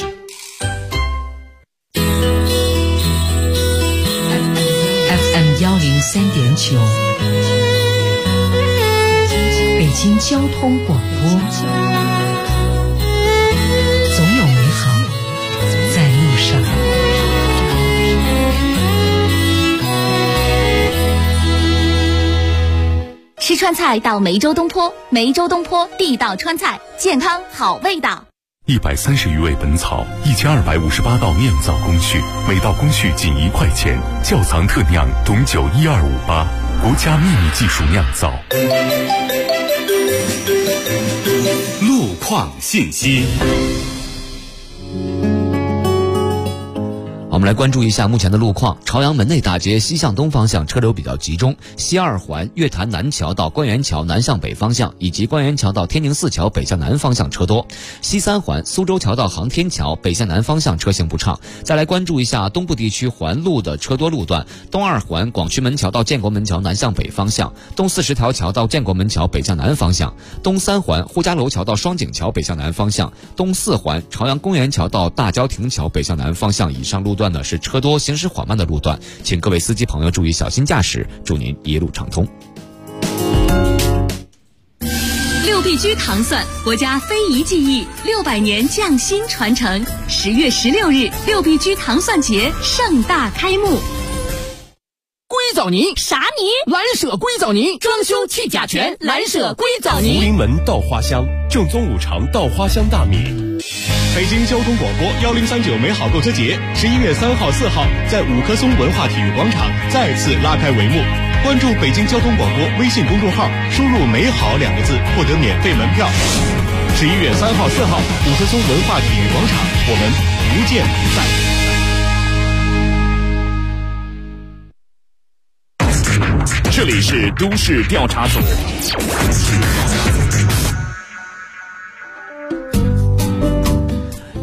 FM 103.9，北京交通广播，总有美好在路上。 吃川菜到梅州东坡，梅州东坡地道川菜，健康好味道。 130余味本草，1258道酿造工序，每道工序仅1块钱，窖藏特酿董酒12588，国家秘密技术酿造。 路况信息。 我们来关注一下目前的路况。朝阳门内大街西向东方向车流比较集中，西2环月坛南桥到官园桥南向北方向，以及官园桥到天宁寺桥北向南方向车多。西3环苏州桥到航天桥北向南方向车行不畅。再来关注一下东部地区环路的车多路段：东2环广渠门桥到建国门桥南向北方向，东40条桥到建国门桥北向南方向，东3环呼家楼桥到双井桥北向南方向，东4环朝阳公园桥到大郊亭桥北向南方向。以上路段呢是车多行驶缓慢的路段，请各位司机朋友注意小心驾驶，祝您一路畅通。 6必居糖蒜，国家非遗技艺600年匠心传承。10月16日，6必居糖蒜节盛大开幕。 硅藻泥啥泥？ 蓝舍硅藻泥，装修去甲醛，蓝舍硅藻泥。 福临门稻花香，正宗五常稻花香大米。北京交通广播1039美好购车节11月3号、4号在五棵松文化体育广场再次拉开帷幕。关注北京交通广播微信公众号，输入“美好”2个字，获得免费门票。11月3号、4号，五棵松文化体育广场，我们不见不散。 这里是都市调查组。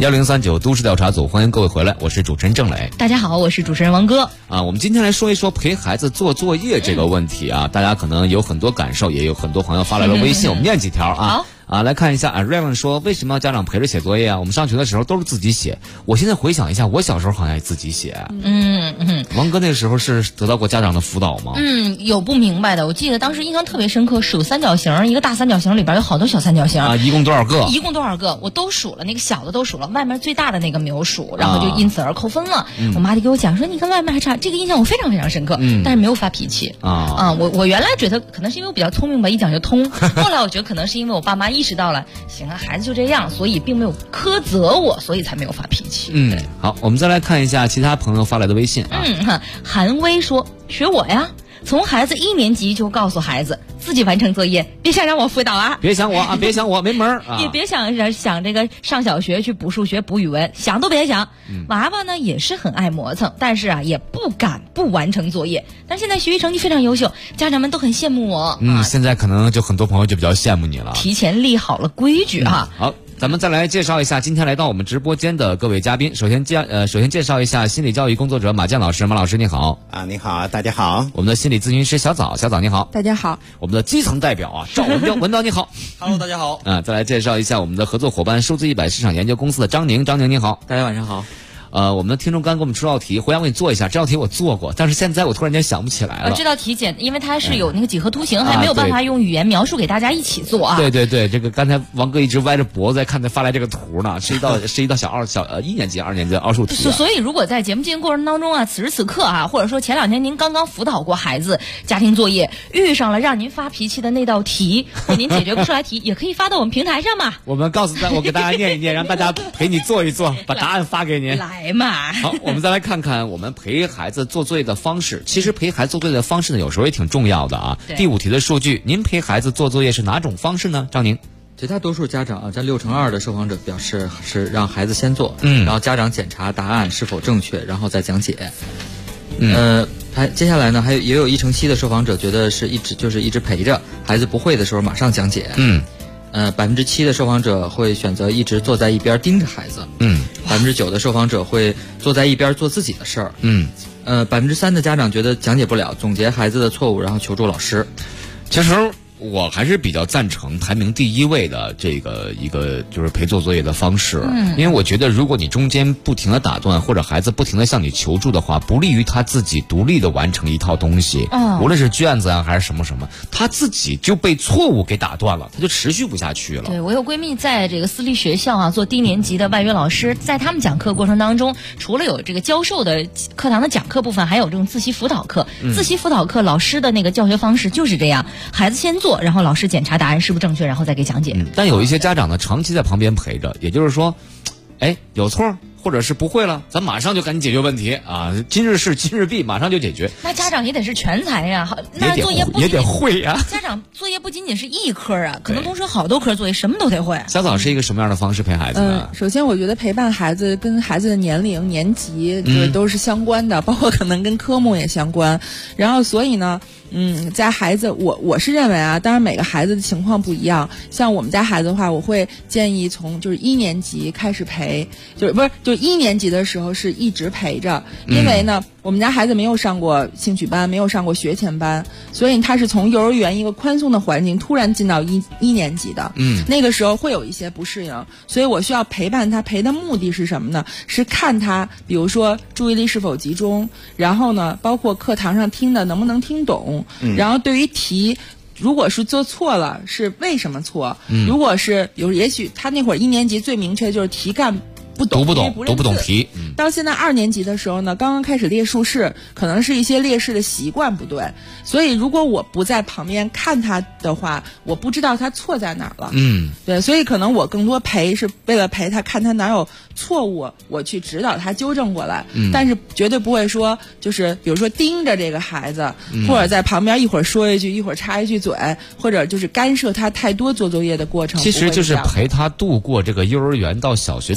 1039都市调查组，欢迎各位回来，我是主持人郑磊。 大家好，我是主持人王哥。 我们今天来说一说陪孩子做作业这个问题啊，大家可能有很多感受，也有很多朋友发来了微信，我们念几条啊。好。来看一下Raven 说，为什么要家长陪着写作业啊？我们上学的时候都是自己写。我现在回想一下，我小时候好像也自己写。王哥那个时候是得到过家长的辅导吗？ 有不明白的。我记得当时印象特别深刻，数三角形，一个大三角形里边有好多小三角形啊，一共多少个？ 一共多少个？我都数了，那个小的都数了，外面最大的那个没有数，然后就因此而扣分了。我妈就给我讲说，你跟外面还差，这个印象我非常非常深刻，但是没有发脾气我原来觉得可能是因为我比较聪明吧，一讲就通。后来我觉得可能是因为我爸妈意识到了，行啊，孩子就这样，所以并没有苛责我，所以才没有发脾气。 好，我们再来看一下其他朋友发来的微信啊。 韩威说，学我呀，从孩子1年级就告诉孩子自己完成作业，别想让我辅导啊， 别想我啊，别想我没门啊， 也别想这个上小学去补数学补语文，想都别想。娃娃呢也是很爱磨蹭，但是也不敢不完成作业。但现在学习成绩非常优秀，家长们都很羡慕我。 现在可能就很多朋友就比较羡慕你了， 提前立好了规矩哈。 好。咱们再来介绍一下今天来到我们直播间的各位嘉宾。首先介绍一下心理教育工作者马健老师。马老师你好。 你好，大家好。 我们的心理咨询师小枣你好。 大家好。 我们的基层代表赵文彪文导你好。 Hello， 大家好。 再来介绍一下我们的合作伙伴数字100市场研究公司的张宁你好。 大家晚上好。 我们的听众刚给我们出道题，回来我给你做一下。这道题我做过，但是现在我突然间想不起来了。 这道题因为它是有那个几何图形，还没有办法用语言描述给大家一起做啊。 对，这个刚才王哥一直歪着脖子在看他发来这个图呢，是一道1年级、2年级的奥数题。 所以如果在节目进行过程当中此时此刻或者说前2天您刚刚辅导过孩子家庭作业，遇上了让您发脾气的那道题，或您解决不出来题，也可以发到我们平台上嘛。 我给大家念一念，让大家陪你做一做，把答案发给您。 来嘛。 好。我们再来看看我们陪孩子做作业的方式。其实陪孩子做作业的方式呢，有时候也挺重要的啊。第5题的数据，您陪孩子做作业是哪种方式呢？张宁。 绝大多数家长占2/6的受访者表示是让孩子先做，然后家长检查答案是否正确，然后再讲解。接下来呢，也有1/7的受访者觉得是一直陪着孩子不会的时候马上讲解。7%的受访者会选择一直坐在一边盯着孩子。9%的受访者会坐在一边做自己的事儿。3%的家长觉得讲解不了，总结孩子的错误，然后求助老师。 其实我还是比较赞成排名第1位的这个一个就是陪做作业的方式。因为我觉得如果你中间不停的打断，或者孩子不停的向你求助的话，不利于他自己独立的完成一套东西。无论是卷子还是什么，他自己就被错误给打断了，他就持续不下去了。 对，我有闺蜜在这个私立学校做低年级的外语老师，在他们讲课过程当中，除了有这个教授的课堂的讲课部分，还有这种自习辅导课。自习辅导课老师的那个教学方式就是这样，孩子先做，然后老师检查答案是不是正确，然后再给讲解。 但有一些家长呢，长期在旁边陪着，也就是说，有错或者是不会了，咱马上就赶紧解决问题啊！今日事今日毕，马上就解决。 那家长也得是全才呀，那作业也得会呀。 家长作业不仅仅是一科啊，可能同时好多科作业，什么都得会。 小枣是一个什么样的方式陪孩子呢？ 首先我觉得陪伴孩子跟孩子的年龄、年级都是相关的，包括可能跟科目也相关。然后所以呢，在孩子，我是认为当然每个孩子的情况不一样。像我们家孩子的话，我会建议从1年级开始陪，就1年级的时候是一直陪着，因为呢，我们家孩子没有上过兴趣班，没有上过学前班，所以他是从幼儿园一个宽松的环境突然进到一年级的。那个时候会有一些不适应，所以我需要陪伴他。陪的目的是什么呢？是看他，比如说注意力是否集中，然后呢，包括课堂上听的能不能听懂，然后对于题。如果是做错了，是为什么错？如果是也许他那会儿1年级最明确的就是题干读不懂题。 到现在2年级的时候呢，刚刚开始列竖式，可能是一些列式的习惯不对，所以如果我不在旁边看他的话，我不知道他错在哪儿了。对，所以可能我更多陪是为了陪他看他哪有错误，我去指导他纠正过来。但是绝对不会说就是比如说盯着这个孩子，或者在旁边一会儿说一句，一会儿插一句嘴，或者就是干涉他太多做作业的过程。 其实就是陪他度过这个幼儿园到小学这个过渡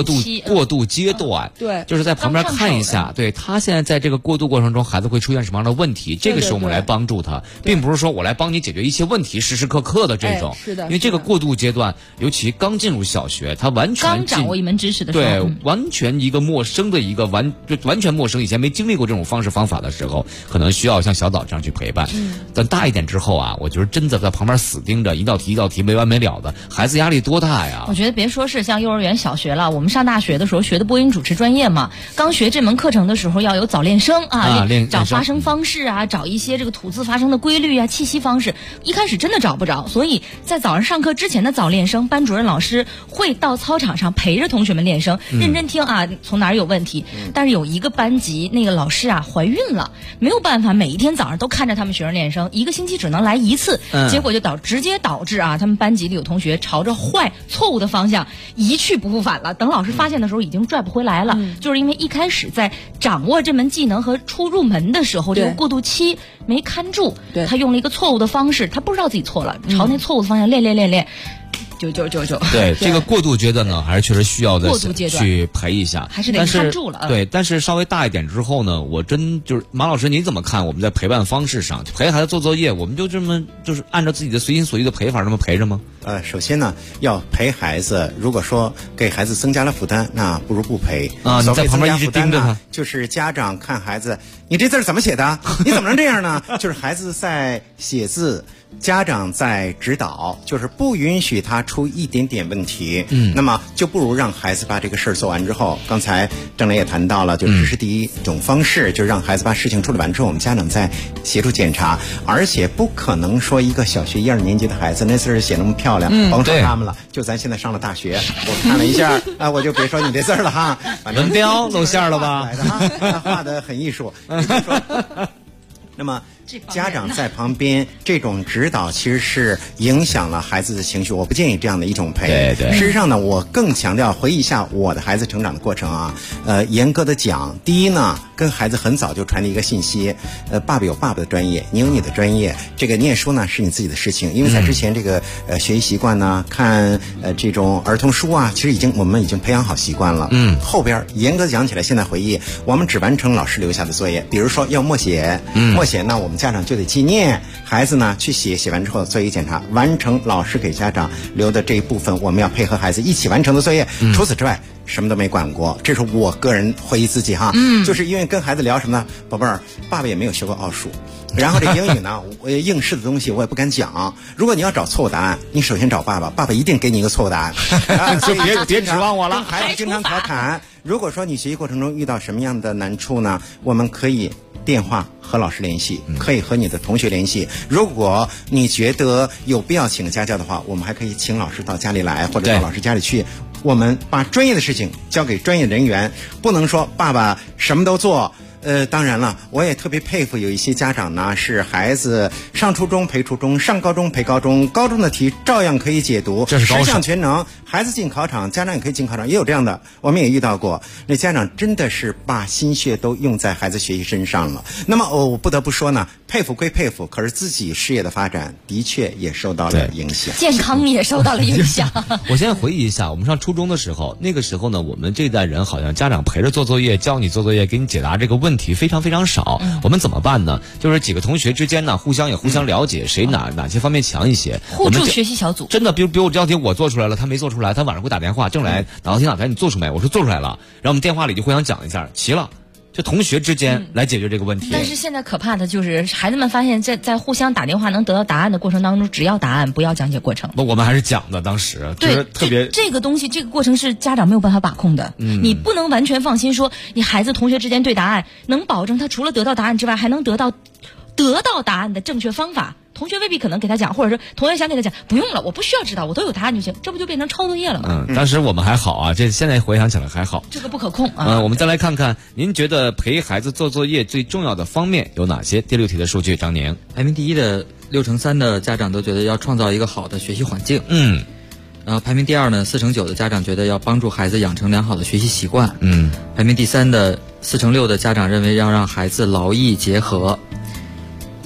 过渡阶段， 对， 就是在旁边看一下，对他现在在这个过渡过程中，孩子会出现什么样的问题，这个时候我们来帮助他，并不是说我来帮你解决一切问题，时时刻刻的这种， 是的， 因为这个过渡阶段，尤其刚进入小学，他完全刚掌握一门知识的时候， 对，完全一个陌生的一个完全陌生，以前没经历过这种方式方法的时候，可能需要像小枣这样去陪伴。等大一点之后啊，我觉得真的在旁边死盯着一道题一道题没完没了的，孩子压力多大呀？ 我觉得别说是像幼儿园、小学了，我们上大学的时候学的播音主持专业嘛，刚学这门课程的时候要有早练声找发声方式啊，找一些这个吐字发声的规律啊、气息方式，一开始真的找不着，所以在早上上课之前的早练声，班主任老师会到操场上陪着同学们练声，认真听啊，从哪儿有问题。但是有一个班级那个老师啊怀孕了，没有办法每一天早上都看着他们学生练声，一个星期只能来一次，结果就直接导致啊，他们班级里有同学朝着错误的方向一去不复返了。等老师发现的时候，已经拽不回来了，就是因为一开始在掌握这门技能和初入门的时候，这个过渡期没看住，他用了一个错误的方式，他不知道自己错了，朝那错误的方向练。就对这个过渡阶段呢，还是确实需要的去陪一下， 还是得看住了。 对，但是稍微大一点之后呢，我就是马老师，你怎么看？我们在陪伴方式上，陪孩子做作业，我们就这么就是按照自己的随心所欲的陪法这么陪着吗？ 首先呢，要陪孩子，如果说给孩子增加了负担，那不如不陪啊。你在旁边一直盯着他， 就是家长看孩子，你这字怎么写的？你怎么能这样呢？就是孩子在写字。家长在指导，就是不允许他出一点点问题。那么就不如让孩子把这个事儿做完之后，刚才郑磊也谈到了，就这是第一种方式，就是让孩子把事情处理完之后，我们家长再协助检查。而且不可能说一个小学1、2年级的孩子那字儿写那么漂亮，甭说他们了，就咱现在上了大学，我看了一下啊，我就别说你这字儿了哈， 文标露馅了吧？ 画的很艺术。那么家长在旁边这种指导其实是影响了孩子的情绪，我不建议这样的一种陪。 对， 事实上呢，我更强调回忆一下我的孩子成长的过程啊。严格的讲，第一呢，跟孩子很早就传递一个信息，爸爸有爸爸的专业，你有你的专业，这个念书呢是你自己的事情。因为在之前这个学习习惯呢，看这种儿童书啊，其实我们已经培养好习惯了。后边严格讲起来，现在回忆，我们只完成老师留下的作业，比如说要默写，默写那我们家长就得纪念，孩子呢去写完之后做一个检查，完成老师给家长留的这一部分，我们要配合孩子一起完成的作业。除此之外什么都没管过，这是我个人回忆自己哈。就是因为跟孩子聊什么呢？宝贝儿，爸爸也没有学过奥数，然后这英语呢，应试的东西我也不敢讲。如果你要找错误答案，你首先找爸爸，爸爸一定给你一个错误答案。 就别指望我了。 孩子经常调侃，如果说你学习过程中遇到什么样的难处呢，我们可以电话和老师联系，可以和你的同学联系。如果你觉得有必要请个家教的话，我们还可以请老师到家里来，或者到老师家里去。我们把专业的事情交给专业人员，不能说爸爸什么都做。当然了，我也特别佩服有一些家长呢，是孩子上初中陪初中，上高中陪高中，高中的题照样可以解读， 这是高手， 十项全能。孩子进考场，家长也可以进考场，也有这样的，我们也遇到过。那家长真的是把心血都用在孩子学习身上了。那么我不得不说呢，佩服归佩服，可是自己事业的发展的确也受到了影响， 健康也受到了影响。 我现在回忆一下，我们上初中的时候，那个时候呢，我们这代人好像家长陪着做作业，教你做作业，给你解答这个问题非常非常少。我们怎么办呢？就是几个同学之间呢，互相了解，谁哪些方面强一些， 互助学习小组。 真的，比如我这道题我做出来了，他没做出来，他晚上给我打电话，正来哪道题你做出没？我说做出来了，然后我们电话里就互相讲一下，齐了。就同学之间来解决这个问题。 但是现在可怕的就是孩子们发现在互相打电话能得到答案的过程当中，只要答案，不要讲解过程。 我们还是讲的，当时就是特别这个东西，这个过程是家长没有办法把控的。你不能完全放心说你孩子同学之间对答案能保证他除了得到答案之外，还能得到答案的正确方法。同学未必可能给他讲，或者是同学想给他讲，不用了，我不需要知道，我都有答案就行，这不就变成抄作业了吗？ 当时我们还好啊，这现在回想起来还好。 这个不可控啊。 我们再来看看，您觉得陪孩子做作业最重要的方面有哪些？第6题的数据，张宁。 排名第一的63%的家长都觉得要创造一个好的学习环境。然后排名第2呢，49%的家长觉得要帮助孩子养成良好的学习习惯。排名第3的4成6的家长认为要让孩子劳逸结合。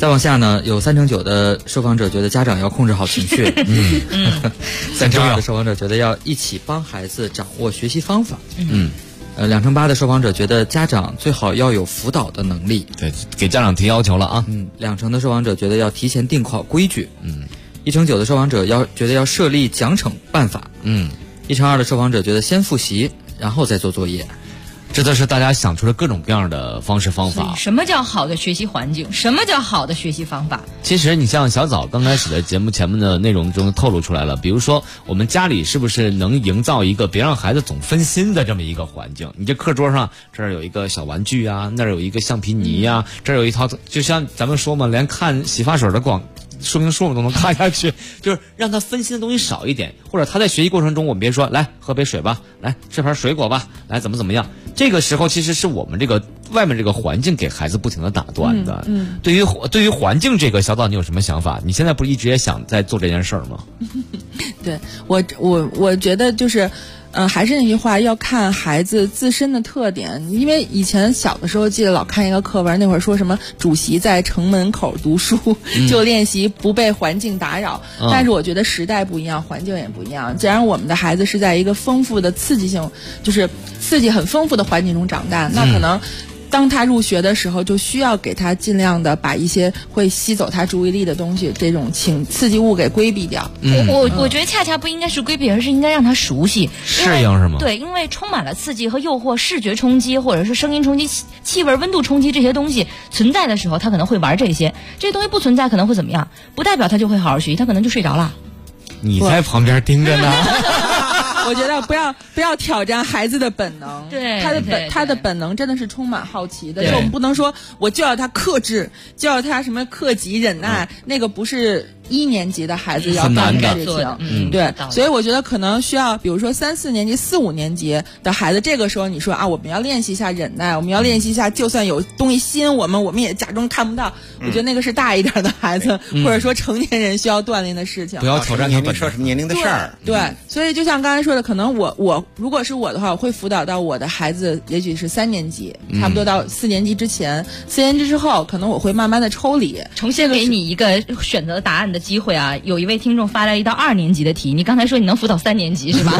再往下呢，有39%的受访者觉得家长要控制好情绪，32%的受访者觉得要一起帮孩子掌握学习方法，2成8的受访者觉得家长最好要有辅导的能力， 对，给家长提要求了啊 ，2成的受访者觉得要提前定好规矩，1成9的受访者觉得要设立奖惩办法，1成2的受访者觉得先复习然后再做作业。 这都是大家想出了各种各样的方式方法。 什么叫好的学习环境？什么叫好的学习方法？ 其实你像小枣刚开始的节目前面的内容中透露出来了，比如说我们家里是不是能营造一个别让孩子总分心的这么一个环境？你这课桌上这儿有一个小玩具啊，那儿有一个橡皮泥啊，这儿有一套，就像咱们说嘛，连看洗发水的说明书我们都能看下去，就是让他分心的东西少一点，或者他在学习过程中，我们别说来喝杯水吧，来吃盘水果吧，来怎么样。这个时候其实是我们这个外面这个环境给孩子不停的打断的。对于环境这个，小枣你有什么想法？你现在不是一直也想在做这件事儿吗？ 对，我觉得就是。还是那句话，要看孩子自身的特点。因为以前小的时候，记得老看一个课文，那会儿说什么主席在城门口读书，就练习不被环境打扰。但是我觉得时代不一样，环境也不一样。既然我们的孩子是在一个丰富的刺激性，就是刺激很丰富的环境中长大，那可能当他入学的时候，就需要给他尽量的把一些会吸走他注意力的东西，这种刺激物给规避掉。 我觉得恰恰不应该是规避，而是应该让他熟悉适应，是吗？ 对，因为充满了刺激和诱惑，视觉冲击或者是声音冲击、气味、温度冲击这些东西存在的时候，他可能会玩这些。这些东西不存在可能会怎么样？不代表他就会好好学习，他可能就睡着了。 你在旁边盯着呢。 我觉得不要挑战孩子的本能， 对， 他的本能真的是充满好奇的。就我们不能说我就要他克制，就要他什么克己忍耐，那个不是1年级的孩子要干的事情。对，所以我觉得可能需要，比如说3、4年级、4、5年级的孩子，这个时候你说啊，我们要练习一下忍耐，我们要练习一下，就算有东西吸引我们也假装看不到。我觉得那个是大一点的孩子，或者说成年人需要锻炼的事情。 不要挑战年龄，说什么年龄的事儿。 对，所以就像刚才说的，可能我如果是我的话，我会辅导到我的孩子，也许是3年级，差不多到4年级之前，4年级之后，可能我会慢慢的抽离， 重新给你一个选择答案的机会啊。有一位听众发来1到2年级的题，你刚才说你能辅导3年级是吧？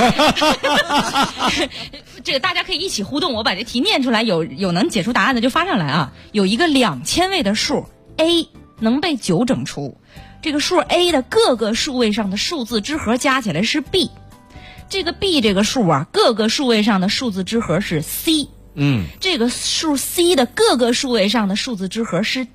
这个大家可以一起互动，我把这题念出来，有能解出答案的就发上来啊。有一个2000位的数 A 能被9整出，这个数 A 的各个数位上的数字之和加起来是 B。这个 B 这个数啊，各个数位上的数字之和是 C。这个数 C 的各个数位上的数字之和是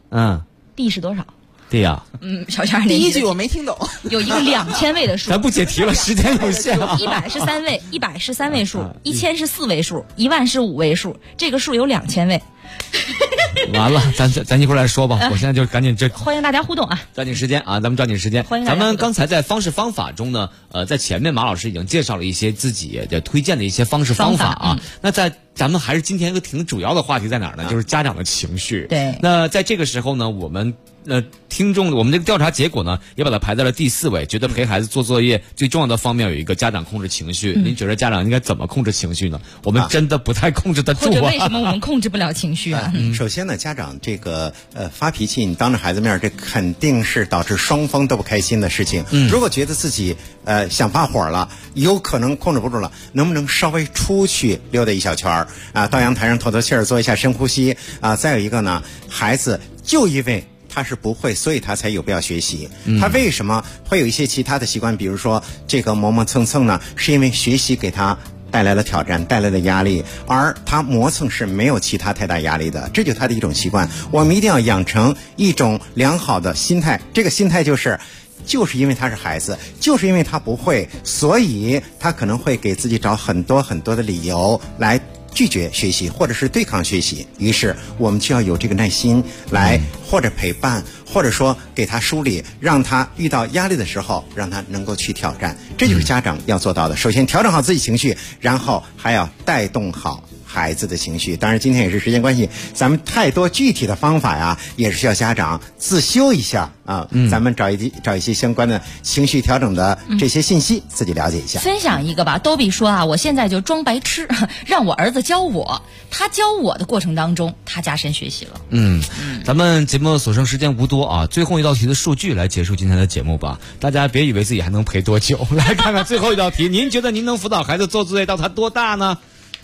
D。D 是多少？ 对呀， 小强， 第一句我没听懂。 有一个2000位的数， 咱不解题了，时间有限。 有100是3位，100是3位数，1000是4位数，10000是5位数，这个数有2000位。 完了，咱一会儿来说吧。我现在就赶紧欢迎大家互动啊！ 抓紧时间啊，咱们抓紧时间。 欢迎大家。 咱们刚才在方式方法中呢，在前面马老师已经介绍了一些自己的推荐的一些方式方法啊。那在咱们还是今天一个挺主要的话题在哪儿呢？就是家长的情绪。 对。 那在这个时候呢，我们听众，我们这个调查结果呢，也把它排在了第4位，觉得陪孩子做作业最重要的方面有一个家长控制情绪。您觉得家长应该怎么控制情绪呢？我们真的不太控制得住啊。 或者为什么我们控制不了情绪啊？ 首先呢，家长这个发脾气，你当着孩子面，这肯定是导致双方都不开心的事情。如果觉得自己想发火了，有可能控制不住了，能不能稍微出去溜达一小圈啊？到阳台上透透气儿，做一下深呼吸啊。再有一个呢，孩子就因为他是不会，所以他才有必要学习。他为什么会有一些其他的习惯，比如说这个磨磨蹭蹭呢？是因为学习给他带来了挑战，带来了压力，而他磨蹭是没有其他太大压力的，这就是他的一种习惯。我们一定要养成一种良好的心态，这个心态就是因为他是孩子，就是因为他不会，所以他可能会给自己找很多很多的理由来拒绝学习或者是对抗学习。于是我们就要有这个耐心来或者陪伴，或者说给他梳理，让他遇到压力的时候让他能够去挑战。这就是家长要做到的。首先调整好自己情绪，然后还要带动好孩子的情绪。当然今天也是时间关系，咱们太多具体的方法呀，也是需要家长自修一下啊。咱们找一些相关的情绪调整的这些信息，自己了解一下。 分享一个吧，兜比说啊，我现在就装白痴，让我儿子教我，他教我的过程当中，他加深学习了。 咱们节目所剩时间无多啊，最后一道题的数据来结束今天的节目吧。大家别以为自己还能陪多久，来看看最后一道题，您觉得您能辅导孩子做作业到他多大呢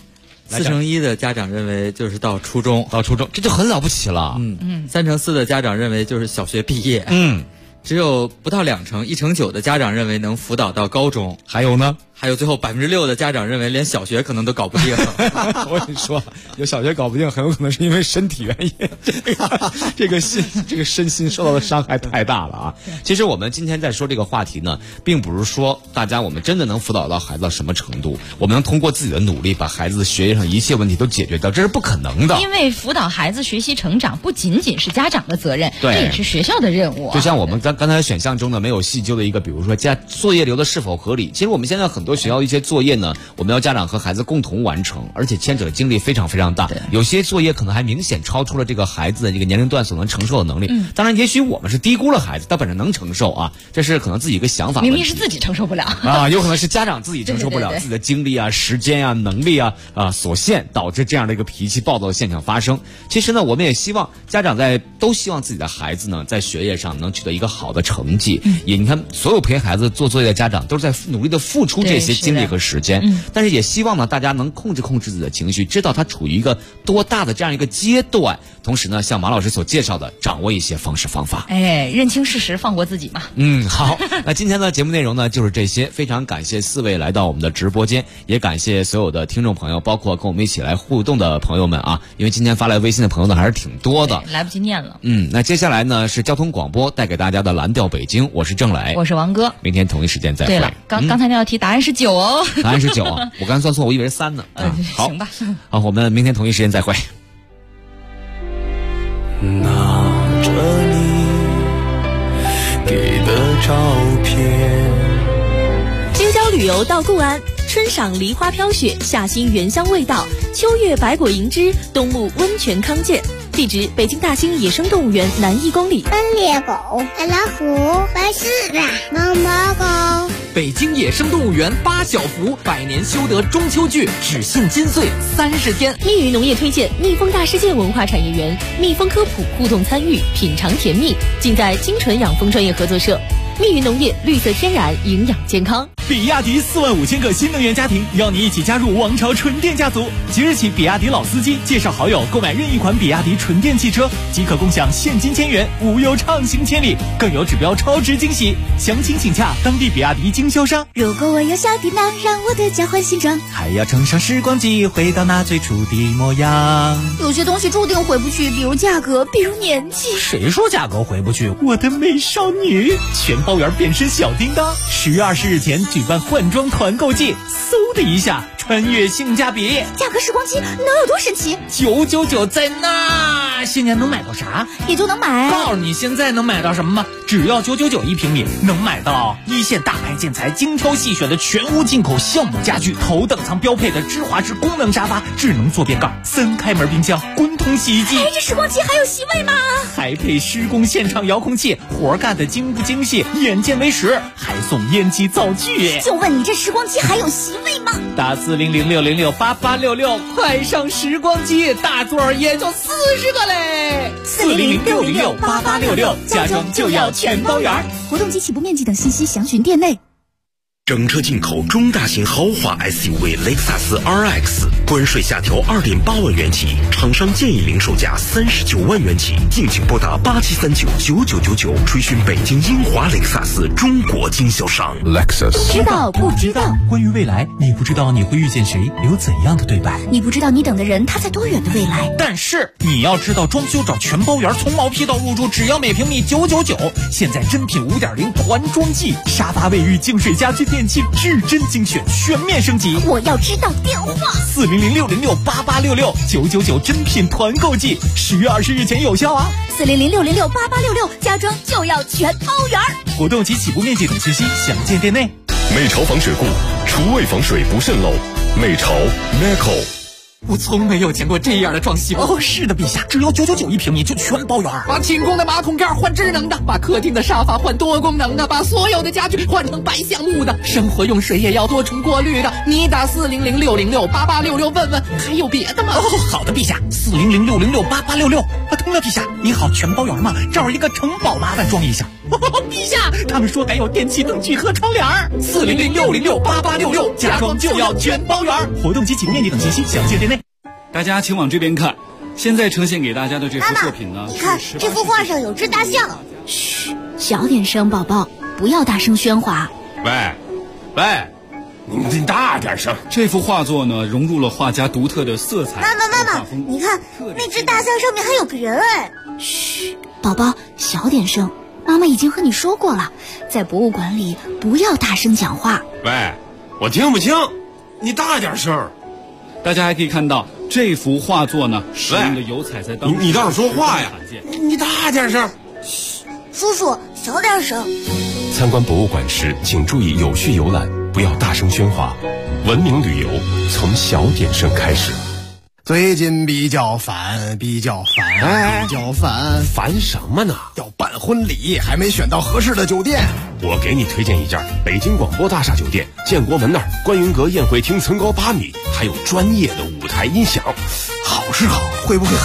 ？4/1的家长认为就是到初中， 这就很了不起了。 3/4的家长认为就是小学毕业。只有不到2成，1/9的家长认为能辅导到高中。 还有呢？ 还有最后6%的家长认为连小学可能都搞不定。 我跟你说，有小学搞不定，很有可能是因为身体原因。这个身心受到的伤害太大了啊！其实我们今天在说这个话题呢，并不是说大家我们真的能辅导到孩子到什么程度，我们能通过自己的努力把孩子学业上一切问题都解决掉，这是不可能的。 因为辅导孩子学习成长不仅仅是家长的责任，这也是学校的任务。 就像我们刚才选项中呢没有细究的一个，比如说作业留的是否合理。其实我们现在很多学校一些作业呢，我们要家长和孩子共同完成，而且牵扯的精力非常非常大。有些作业可能还明显超出了这个孩子的这个年龄段所能承受的能力。当然，也许我们是低估了孩子，他本身能承受啊，这是可能自己一个想法。 明明是自己承受不了啊，有可能是家长自己承受不了，自己的精力啊、时间啊、能力啊所限，导致这样的一个脾气暴躁的现象发生。其实呢，我们也希望家长都希望自己的孩子呢，在学业上能取得一个好的成绩。你看，所有陪孩子做作业的家长都是在努力的付出这些精力和时间，但是也希望呢，大家能控制自己的情绪，知道他处于一个多大的这样一个阶段，同时呢，像马老师所介绍的，掌握一些方式方法。 认清事实，放过自己嘛。 好，那今天的节目内容呢就是这些，非常感谢4位来到我们的直播间，也感谢所有的听众朋友，包括跟我们一起来互动的朋友们啊，因为今天发来微信的朋友呢还是挺多的， 来不及念了。 那接下来呢是交通广播带给大家的蓝调北京，我是郑磊， 我是王哥， 明天同一时间再会。 对了，刚才那道题答案是9哦， 答案是9啊，我刚才算错，我以为是3呢。好， 行吧， 好，我们明天同一时间再会。 拿着你给的照片， 京郊旅游到固安，春赏梨花飘雪，夏欣原香味道，秋月百果盈枝，冬沐温泉康健。地址：北京大兴野生动物园南1公里。 猎狗、爱老虎、白狮子、猫猫狗。 北京野生动物园8小福100年修得中秋剧，只限金穗30天。 蜜语农业推荐蜜蜂大世界文化产业园，蜜蜂科普互动参与，品尝甜蜜，尽在精纯养蜂专业合作社。蜜语农业，绿色天然，营养健康。 比亚迪45000个新能源家庭，邀你一起加入王朝纯电家族。即日起，比亚迪老司机介绍好友购买任意款比亚迪纯电汽车，即可共享现金1000元，无忧畅行千里，更有指标超值惊喜。详情请洽当地比亚迪经销商。 如果我有小弟呢，让我的交换形状， 还要乘上时光机，回到那最初的模样。 有些东西注定回不去，比如价格，比如年纪。 谁说价格回不去？我的美少女，全包圆变身小叮当。10月20日前举办换装团购季，嗖的一下穿越性价比。 价格时光机能有多神奇 ？999在那，现在能买到啥？ 也就能买。 告诉你现在能买到什么吗？只要9991平米，能买到一线大牌建材精挑细选的全屋进口项目家具，头等舱标配的芝华士功能沙发，智能坐便盖，3开门冰箱，滚筒洗衣机。 这时光机还有席位吗？ 还配施工现场遥控器，活干的精不精细，眼见为实，还送烟机灶具。 就问你这时光机还有席位吗？ 打4006068866，快上时光机，大座也就40个嘞。4006068866，家装就要全包圆。 活动及起步面积等信息详询店内。 整车进口中大型豪华 SUV 雷克萨斯 RX， 关税下调2.8万元起，厂商建议零售价39万元起，敬请拨打87399999，垂询北京英华雷克萨斯中国经销商。 Lexus 知道不知道？ 关于未来，你不知道你会遇见谁，有怎样的对白？ 你不知道你等的人他在多远的未来？ 但是你要知道，装修找全包圆，从毛坯到入住，只要每平米999。现在真品5.0团装季，沙发、卫浴、净水、家居电器至臻精选，全面升级。 我要知道电话 4006068866，999真品团购季，10月20日前有效啊 ！4006068866，家装就要全包圆。 活动及起步面积等信息详见店内。 美潮防水固，厨卫防水不渗漏。美潮 Meco。 我从没有见过这样的装修。哦，是的，陛下，只要999一平米就全包圆。 把清宫的马桶盖换智能的，把客厅的沙发换多功能的，把所有的家具换成白橡木的，生活用水也要多重过滤的。你打400-606-8866问问，还有别的吗？ 哦，好的，陛下，400-606-8866。通了，陛下，您好，全包圆吗？这儿一个城堡，麻烦装一下。陛下，他们说还有电器灯具和窗帘，400-606-8866，家装就要全包圆。活动及起面积等信息详见店内。 大家请往这边看，现在呈现给大家的这幅作品呢， 你看这幅画上有只大象。 嘘，小点声，宝宝，不要大声喧哗。 喂，你大点声。这幅画作呢，融入了画家独特的色彩。 妈妈，你看那只大象上面还有个人哎。 嘘，宝宝，小点声。妈妈已经和你说过了，在博物馆里不要大声讲话。 喂，我听不清，你大点声。大家还可以看到这幅画作呢，使用的油彩在当中。 你倒是说话呀！你大点声。 嘘，叔叔小点声。 参观博物馆时，请注意有序游览，不要大声喧哗。文明旅游从小点声开始。 最近比较烦， 烦什么呢？ 要办婚礼，还没选到合适的酒店。 我给你推荐一家北京广播大厦酒店，建国门那儿观云阁宴会厅层高8米，还有专业的舞台音响。 好是好，会不会很